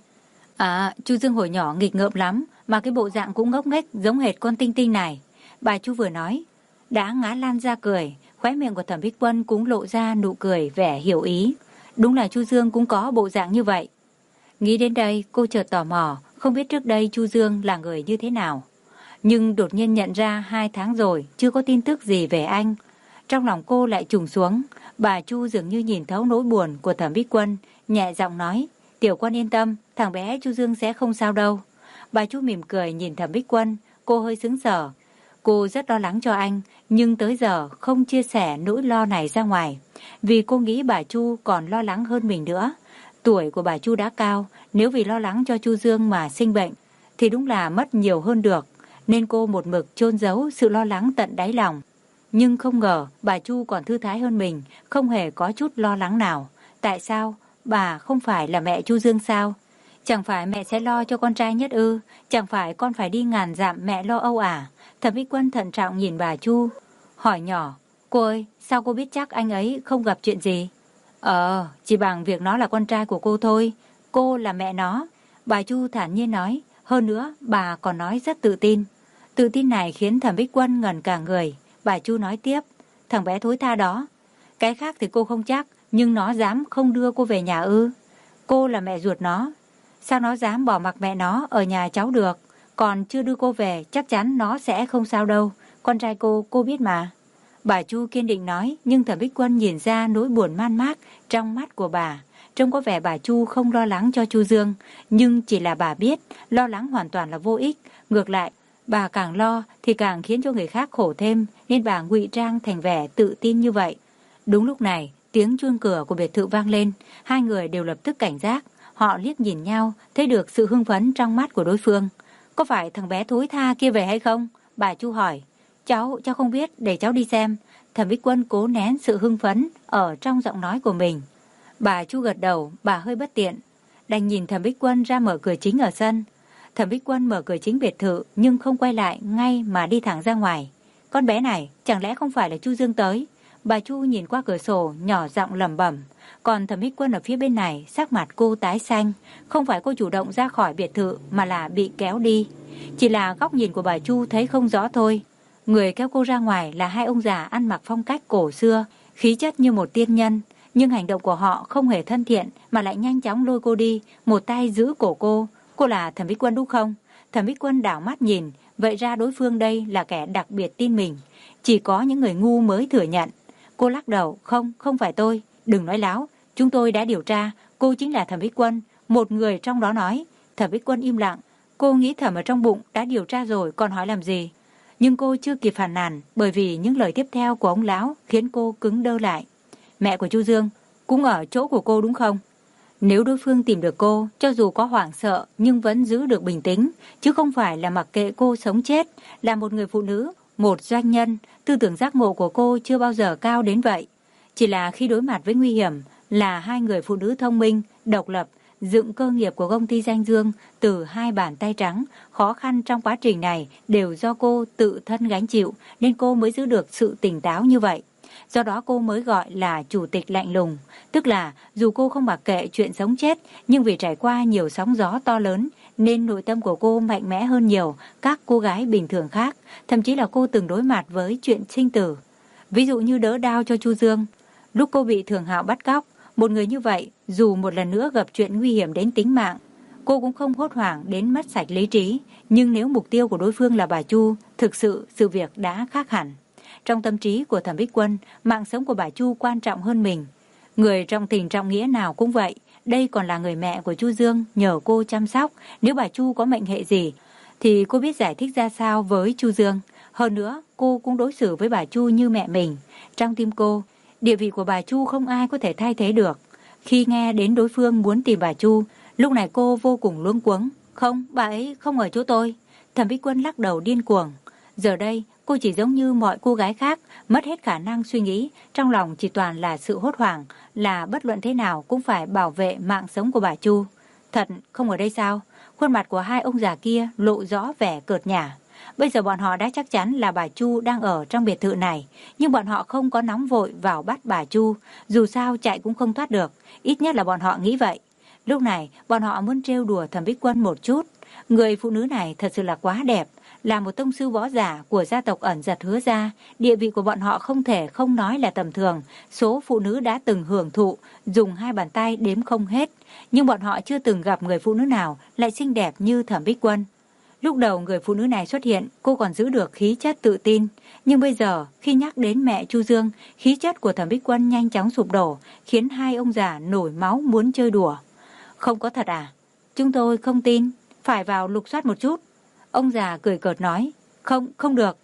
S1: À, Chu Dương hồi nhỏ nghịch ngợm lắm, mà cái bộ dạng cũng ngốc nghếch giống hệt con Tinh Tinh này. Bà Chu vừa nói, đã ngã lan ra cười, khóe miệng của Thẩm Bích Quân cũng lộ ra nụ cười vẻ hiểu ý. Đúng là Chu Dương cũng có bộ dạng như vậy. Nghĩ đến đây, cô chợt tò mò, không biết trước đây Chu Dương là người như thế nào. Nhưng đột nhiên nhận ra hai tháng rồi, chưa có tin tức gì về anh. Trong lòng cô lại trùng xuống, bà Chu dường như nhìn thấu nỗi buồn của Thẩm Bích Quân, nhẹ giọng nói, Tiểu Quân yên tâm, thằng bé Chu Dương sẽ không sao đâu. Bà Chu mỉm cười nhìn Thẩm Bích Quân, cô hơi sững sờ. Cô rất lo lắng cho anh, nhưng tới giờ không chia sẻ nỗi lo này ra ngoài, vì cô nghĩ bà Chu còn lo lắng hơn mình nữa. Tuổi của bà Chu đã cao, nếu vì lo lắng cho Chu Dương mà sinh bệnh, thì đúng là mất nhiều hơn được, nên cô một mực chôn giấu sự lo lắng tận đáy lòng. Nhưng không ngờ bà Chu còn thư thái hơn mình, không hề có chút lo lắng nào. Tại sao? Bà không phải là mẹ Chu Dương sao? Chẳng phải mẹ sẽ lo cho con trai nhất ư? Chẳng phải con phải đi ngàn dặm mẹ lo âu à? Thẩm Bích Quân thận trọng nhìn bà Chu, hỏi nhỏ, cô ơi, sao cô biết chắc anh ấy không gặp chuyện gì? Ờ, chỉ bằng việc nó là con trai của cô thôi, cô là mẹ nó. Bà Chu thản nhiên nói, hơn nữa bà còn nói rất tự tin. Tự tin này khiến Thẩm Bích Quân ngẩn cả người. Bà Chu nói tiếp, thằng bé thối tha đó, cái khác thì cô không chắc, nhưng nó dám không đưa cô về nhà ư? Cô là mẹ ruột nó, sao nó dám bỏ mặc mẹ nó ở nhà cháu được? Còn chưa đưa cô về, chắc chắn nó sẽ không sao đâu. Con trai cô, cô biết mà. Bà Chu kiên định nói, nhưng Thẩm Bích Quân nhìn ra nỗi buồn man mác trong mắt của bà. Trông có vẻ bà Chu không lo lắng cho Chu Dương, nhưng chỉ là bà biết lo lắng hoàn toàn là vô ích. Ngược lại, bà càng lo thì càng khiến cho người khác khổ thêm, nên bà ngụy trang thành vẻ tự tin như vậy. Đúng lúc này, tiếng chuông cửa của biệt thự vang lên, hai người đều lập tức cảnh giác. Họ liếc nhìn nhau, thấy được sự hưng phấn trong mắt của đối phương. Có phải thằng bé thối tha kia về hay không? Bà Chu hỏi. Cháu, cháu không biết, để cháu đi xem. Thẩm Bích Quân cố nén sự hưng phấn ở trong giọng nói của mình. Bà Chu gật đầu, bà hơi bất tiện, đành nhìn Thẩm Bích Quân ra mở cửa chính ở sân. Thẩm Bích Quân mở cửa chính biệt thự nhưng không quay lại ngay mà đi thẳng ra ngoài. Con bé này chẳng lẽ không phải là Chu Dương tới? Bà Chu nhìn qua cửa sổ nhỏ giọng lẩm bẩm. Còn Thẩm Bích Quân ở phía bên này, sắc mặt cô tái xanh. Không phải cô chủ động ra khỏi biệt thự mà là bị kéo đi. Chỉ là góc nhìn của bà Chu thấy không rõ thôi. Người kéo cô ra ngoài là hai ông già ăn mặc phong cách cổ xưa, khí chất như một tiên nhân. Nhưng hành động của họ không hề thân thiện mà lại nhanh chóng lôi cô đi, một tay giữ cổ cô. Cô là Thẩm Bích Quân đúng không? Thẩm Bích Quân đảo mắt nhìn, vậy ra đối phương đây là kẻ đặc biệt tin mình. Chỉ có những người ngu mới thừa nhận. Cô lắc đầu, không, không phải tôi, đừng nói láo. Chúng tôi đã điều tra, cô chính là Thẩm Bích Quân. Một người trong đó nói. Thẩm Bích Quân im lặng. Cô nghĩ thầm ở trong bụng đã điều tra rồi còn hỏi làm gì. Nhưng cô chưa kịp phàn nàn, bởi vì những lời tiếp theo của ông lão khiến cô cứng đơ lại. Mẹ của Chu Dương cũng ở chỗ của cô đúng không? Nếu đối phương tìm được cô, cho dù có hoảng sợ nhưng vẫn giữ được bình tĩnh, chứ không phải là mặc kệ cô sống chết. Là một người phụ nữ, một doanh nhân, tư tưởng giác ngộ của cô chưa bao giờ cao đến vậy. Chỉ là khi đối mặt với nguy hiểm, là hai người phụ nữ thông minh, độc lập, dựng cơ nghiệp của công ty Danh Dương từ hai bàn tay trắng. Khó khăn trong quá trình này đều do cô tự thân gánh chịu, nên cô mới giữ được sự tỉnh táo như vậy. Do đó cô mới gọi là chủ tịch lạnh lùng. Tức là dù cô không mặc kệ chuyện sống chết, nhưng vì trải qua nhiều sóng gió to lớn, nên nội tâm của cô mạnh mẽ hơn nhiều các cô gái bình thường khác. Thậm chí là cô từng đối mặt với chuyện sinh tử. Ví dụ như đỡ đao cho Chu Dương. Lúc cô bị Thường Hạo bắt cóc, một người như vậy, dù một lần nữa gặp chuyện nguy hiểm đến tính mạng, cô cũng không hốt hoảng đến mất sạch lý trí. Nhưng nếu mục tiêu của đối phương là bà Chu, thực sự sự việc đã khác hẳn. Trong tâm trí của Thẩm Bích Quân, mạng sống của bà Chu quan trọng hơn mình. Người trong tình trọng nghĩa nào cũng vậy, đây còn là người mẹ của Chu Dương nhờ cô chăm sóc. Nếu bà Chu có mệnh hệ gì, thì cô biết giải thích ra sao với Chu Dương. Hơn nữa, cô cũng đối xử với bà Chu như mẹ mình. Trong tim cô, địa vị của bà Chu không ai có thể thay thế được. Khi nghe đến đối phương muốn tìm bà Chu, lúc này cô vô cùng luống cuống. Không, bà ấy không ở chỗ tôi. Thẩm Bích Quân lắc đầu điên cuồng. Giờ đây, cô chỉ giống như mọi cô gái khác, mất hết khả năng suy nghĩ, trong lòng chỉ toàn là sự hốt hoảng, là bất luận thế nào cũng phải bảo vệ mạng sống của bà Chu. Thật, không ở đây sao? Khuôn mặt của hai ông già kia lộ rõ vẻ cợt nhả. Bây giờ bọn họ đã chắc chắn là bà Chu đang ở trong biệt thự này, nhưng bọn họ không có nóng vội vào bắt bà Chu, dù sao chạy cũng không thoát được, ít nhất là bọn họ nghĩ vậy. Lúc này, bọn họ muốn trêu đùa Thẩm Bích Quân một chút. Người phụ nữ này thật sự là quá đẹp, là một tông sư võ giả của gia tộc ẩn giật Hứa gia, địa vị của bọn họ không thể không nói là tầm thường. Số phụ nữ đã từng hưởng thụ, dùng hai bàn tay đếm không hết, nhưng bọn họ chưa từng gặp người phụ nữ nào lại xinh đẹp như Thẩm Bích Quân. Lúc đầu người phụ nữ này xuất hiện, cô còn giữ được khí chất tự tin, nhưng bây giờ khi nhắc đến mẹ Chu Dương, khí chất của Thẩm Bích Quân nhanh chóng sụp đổ, khiến hai ông già nổi máu muốn chơi đùa. Không có thật à? Chúng tôi không tin, phải vào lục soát một chút. Ông già cười cợt nói, không, không được.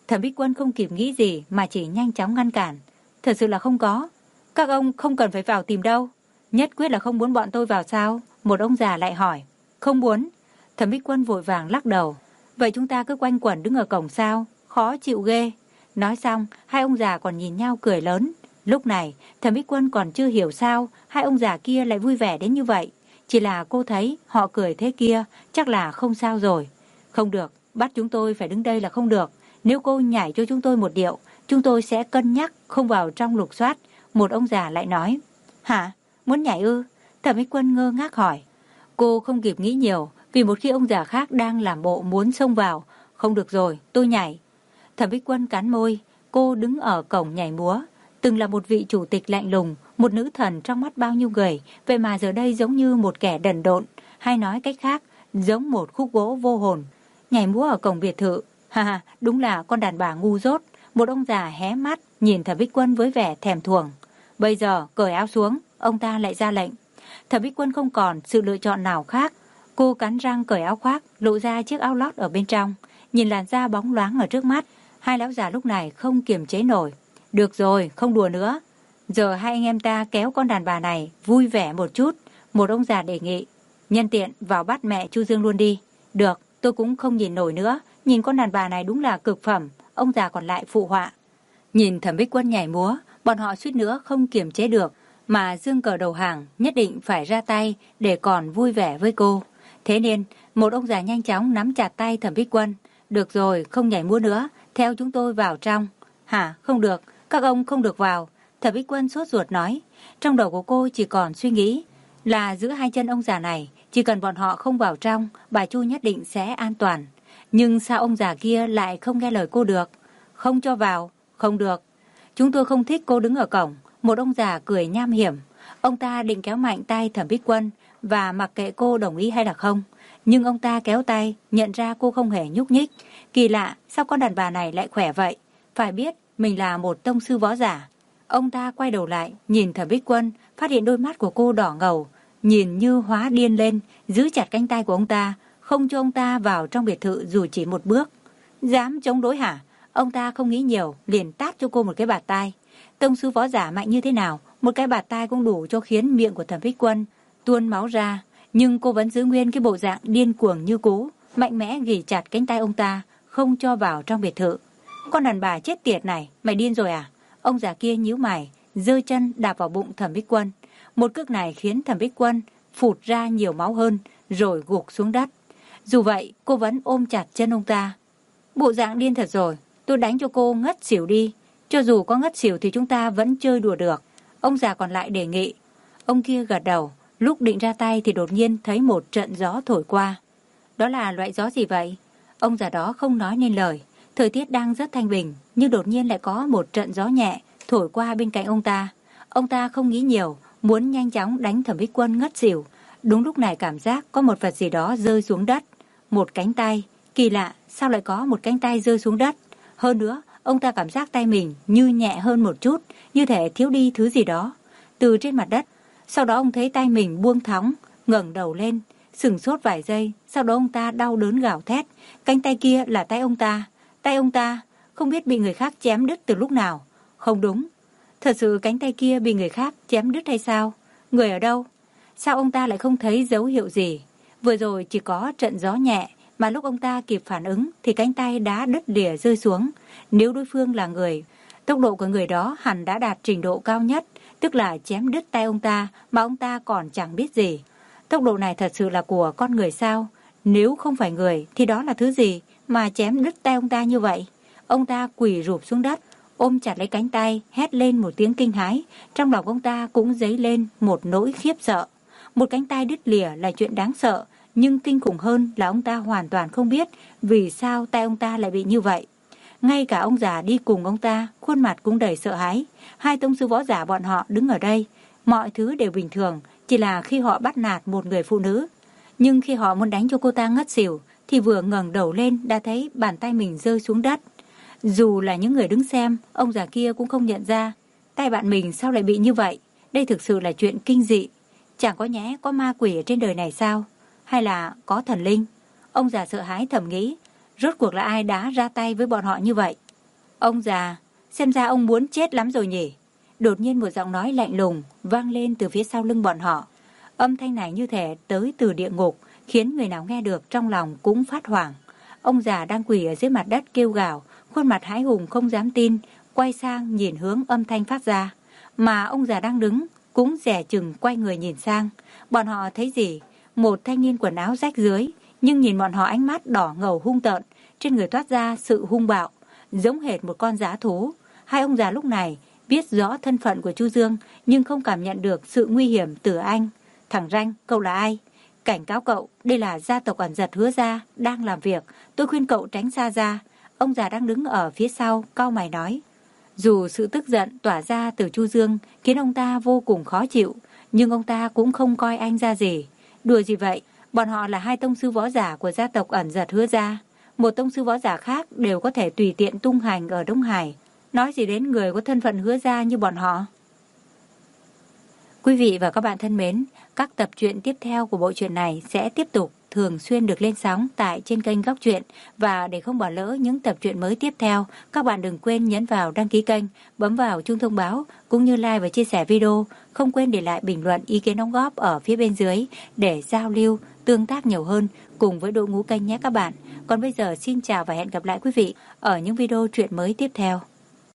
S1: Thẩm Bích Quân không kịp nghĩ gì mà chỉ nhanh chóng ngăn cản. Thật sự là không có. Các ông không cần phải vào tìm đâu. Nhất quyết là không muốn bọn tôi vào sao? Một ông già lại hỏi. Không muốn. Thẩm Bích Quân vội vàng lắc đầu. Vậy chúng ta cứ quanh quẩn đứng ở cổng sao? Khó chịu ghê. Nói xong, hai ông già còn nhìn nhau cười lớn. Lúc này, Thẩm Bích Quân còn chưa hiểu sao hai ông già kia lại vui vẻ đến như vậy. Chỉ là cô thấy họ cười thế kia, chắc là không sao rồi. Không được, bắt chúng tôi phải đứng đây là không được. Nếu cô nhảy cho chúng tôi một điệu, chúng tôi sẽ cân nhắc không vào trong lục soát. Một ông già lại nói. Hả? Muốn nhảy ư? Thẩm Bích Quân ngơ ngác hỏi. Cô không kịp nghĩ nhiều, vì một khi ông già khác đang làm bộ muốn xông vào. Không được rồi, tôi nhảy. Thẩm Bích Quân cắn môi, cô đứng ở cổng nhảy múa. Từng là một vị chủ tịch lạnh lùng, một nữ thần trong mắt bao nhiêu người, vậy mà giờ đây giống như một kẻ đần độn, hay nói cách khác, giống một khúc gỗ vô hồn. Nhảy múa ở cổng biệt thự, ha ha, đúng là con đàn bà ngu dốt. Một ông già hé mắt, nhìn Thẩm Bích Quân với vẻ thèm thuồng. Bây giờ, cởi áo xuống, ông ta lại ra lệnh. Thẩm Bích Quân không còn sự lựa chọn nào khác. Cô cắn răng cởi áo khoác, lộ ra chiếc áo lót ở bên trong, nhìn làn da bóng loáng ở trước mắt. Hai lão già lúc này không kiềm chế nổi. Được rồi, không đùa nữa. Giờ hai anh em ta kéo con đàn bà này vui vẻ một chút. Một ông già đề nghị. Nhân tiện vào bắt mẹ Chu Dương luôn đi. Được, tôi cũng không nhìn nổi nữa. Nhìn con đàn bà này đúng là cực phẩm. Ông già còn lại phụ họa. Nhìn Thẩm Bích Quân nhảy múa, bọn họ suýt nữa không kiềm chế được. Mà dương cờ đầu hàng nhất định phải ra tay để còn vui vẻ với cô. Thế nên, một ông già nhanh chóng nắm chặt tay Thẩm Bích Quân. Được rồi, không nhảy múa nữa. Theo chúng tôi vào trong. Hả? Không được. Các ông không được vào. Thẩm Bích Quân sốt ruột nói. Trong đầu của cô chỉ còn suy nghĩ là giữ hai chân ông già này. Chỉ cần bọn họ không vào trong, bà Chu nhất định sẽ an toàn. Nhưng sao ông già kia lại không nghe lời cô được? Không cho vào. Không được. Chúng tôi không thích cô đứng ở cổng. Một ông già cười nham hiểm. Ông ta định kéo mạnh tay Thẩm Bích Quân và mặc kệ cô đồng ý hay là không. Nhưng ông ta kéo tay, nhận ra cô không hề nhúc nhích. Kỳ lạ, sao con đàn bà này lại khỏe vậy? Phải biết, mình là một tông sư võ giả. Ông ta quay đầu lại, nhìn Thẩm Bích Quân, phát hiện đôi mắt của cô đỏ ngầu, nhìn như hóa điên lên, giữ chặt cánh tay của ông ta, không cho ông ta vào trong biệt thự dù chỉ một bước. Dám chống đối hả? Ông ta không nghĩ nhiều, liền tát cho cô một cái bạt tai. Tông sư võ giả mạnh như thế nào, một cái bạt tai cũng đủ cho khiến miệng của Thẩm Bích Quân tuôn máu ra. Nhưng cô vẫn giữ nguyên cái bộ dạng điên cuồng như cũ, mạnh mẽ ghì chặt cánh tay ông ta, không cho vào trong biệt thự. Con đàn bà chết tiệt này, mày điên rồi à? Ông già kia nhíu mày, giơ chân đạp vào bụng Thẩm Bích Quân. Một cước này khiến Thẩm Bích Quân phụt ra nhiều máu hơn, rồi gục xuống đất. Dù vậy, cô vẫn ôm chặt chân ông ta. Bộ dạng điên thật rồi, tôi đánh cho cô ngất xỉu đi. Cho dù có ngất xỉu thì chúng ta vẫn chơi đùa được. Ông già còn lại đề nghị. Ông kia gật đầu, lúc định ra tay thì đột nhiên thấy một trận gió thổi qua. Đó là loại gió gì vậy? Ông già đó không nói nên lời. Thời tiết đang rất thanh bình, nhưng đột nhiên lại có một trận gió nhẹ thổi qua bên cạnh ông ta. Ông ta không nghĩ nhiều, muốn nhanh chóng đánh Thẩm Bích Quân ngất xỉu. Đúng lúc này cảm giác có một vật gì đó rơi xuống đất. Một cánh tay. Kỳ lạ, sao lại có một cánh tay rơi xuống đất? Hơn nữa, ông ta cảm giác tay mình như nhẹ hơn một chút, như thể thiếu đi thứ gì đó. Từ trên mặt đất, sau đó ông thấy tay mình buông thõng, ngẩng đầu lên, sửng sốt vài giây, sau đó ông ta đau đớn gào thét. Cánh tay kia là tay ông ta. Tay ông ta không biết bị người khác chém đứt từ lúc nào. Không đúng. Thật sự cánh tay kia bị người khác chém đứt hay sao? Người ở đâu? Sao ông ta lại không thấy dấu hiệu gì? Vừa rồi chỉ có trận gió nhẹ, mà lúc ông ta kịp phản ứng thì cánh tay đã đứt lìa rơi xuống. Nếu đối phương là người, tốc độ của người đó hẳn đã đạt trình độ cao nhất, tức là chém đứt tay ông ta mà ông ta còn chẳng biết gì. Tốc độ này thật sự là của con người sao? Nếu không phải người thì đó là thứ gì mà chém đứt tay ông ta như vậy? Ông ta quỳ rụp xuống đất, ôm chặt lấy cánh tay, hét lên một tiếng kinh hãi. Trong lòng ông ta cũng dấy lên một nỗi khiếp sợ. Một cánh tay đứt lìa là chuyện đáng sợ, nhưng kinh khủng hơn là ông ta hoàn toàn không biết vì sao tay ông ta lại bị như vậy. Ngay cả ông già đi cùng ông ta, khuôn mặt cũng đầy sợ hãi. Hai tông sư võ giả bọn họ đứng ở đây, mọi thứ đều bình thường, chỉ là khi họ bắt nạt một người phụ nữ. Nhưng khi họ muốn đánh cho cô ta ngất xỉu, thì vừa ngẩng đầu lên đã thấy bàn tay mình rơi xuống đất. Dù là những người đứng xem, ông già kia cũng không nhận ra tay bạn mình sao lại bị như vậy. Đây thực sự là chuyện kinh dị. Chẳng có nhẽ có ma quỷ ở trên đời này sao? Hay là có thần linh? Ông già sợ hãi thầm nghĩ, rốt cuộc là ai đã ra tay với bọn họ như vậy? Ông già, xem ra ông muốn chết lắm rồi nhỉ? Đột nhiên một giọng nói lạnh lùng vang lên từ phía sau lưng bọn họ. Âm thanh này như thể tới từ địa ngục, khiến người nào nghe được trong lòng cũng phát hoảng. Ông già đang quỳ ở dưới mặt đất kêu gào, khuôn mặt hãi hùng không dám tin, quay sang nhìn hướng âm thanh phát ra. Mà ông già đang đứng cũng dè chừng quay người nhìn sang. Bọn họ thấy gì? Một thanh niên quần áo rách rưới, nhưng nhìn bọn họ ánh mắt đỏ ngầu hung tợn, trên người toát ra sự hung bạo, giống hệt một con dã thú. Hai ông già lúc này biết rõ thân phận của Chu Dương, nhưng không cảm nhận được sự nguy hiểm từ anh. Thằng Ranh, cậu là ai? Cảnh cáo cậu, đây là gia tộc ẩn giật Hứa gia đang làm việc, tôi khuyên cậu tránh xa ra. Ông già đang đứng ở phía sau, cau mày nói. Dù sự tức giận tỏa ra từ Chu Dương khiến ông ta vô cùng khó chịu, nhưng ông ta cũng không coi anh ra gì. Đùa gì vậy, bọn họ là hai tông sư võ giả của gia tộc ẩn giật Hứa gia. Một tông sư võ giả khác đều có thể tùy tiện tung hành ở Đông Hải, nói gì đến người có thân phận Hứa gia như bọn họ. Quý vị và các bạn thân mến, các tập truyện tiếp theo của bộ truyện này sẽ tiếp tục thường xuyên được lên sóng tại trên kênh Góc Truyện. Và để không bỏ lỡ những tập truyện mới tiếp theo, các bạn đừng quên nhấn vào đăng ký kênh, bấm vào chuông thông báo, cũng như like và chia sẻ video. Không quên để lại bình luận ý kiến đóng góp ở phía bên dưới để giao lưu, tương tác nhiều hơn cùng với đội ngũ kênh nhé các bạn. Còn bây giờ xin chào và hẹn gặp lại quý vị ở những video truyện mới tiếp theo.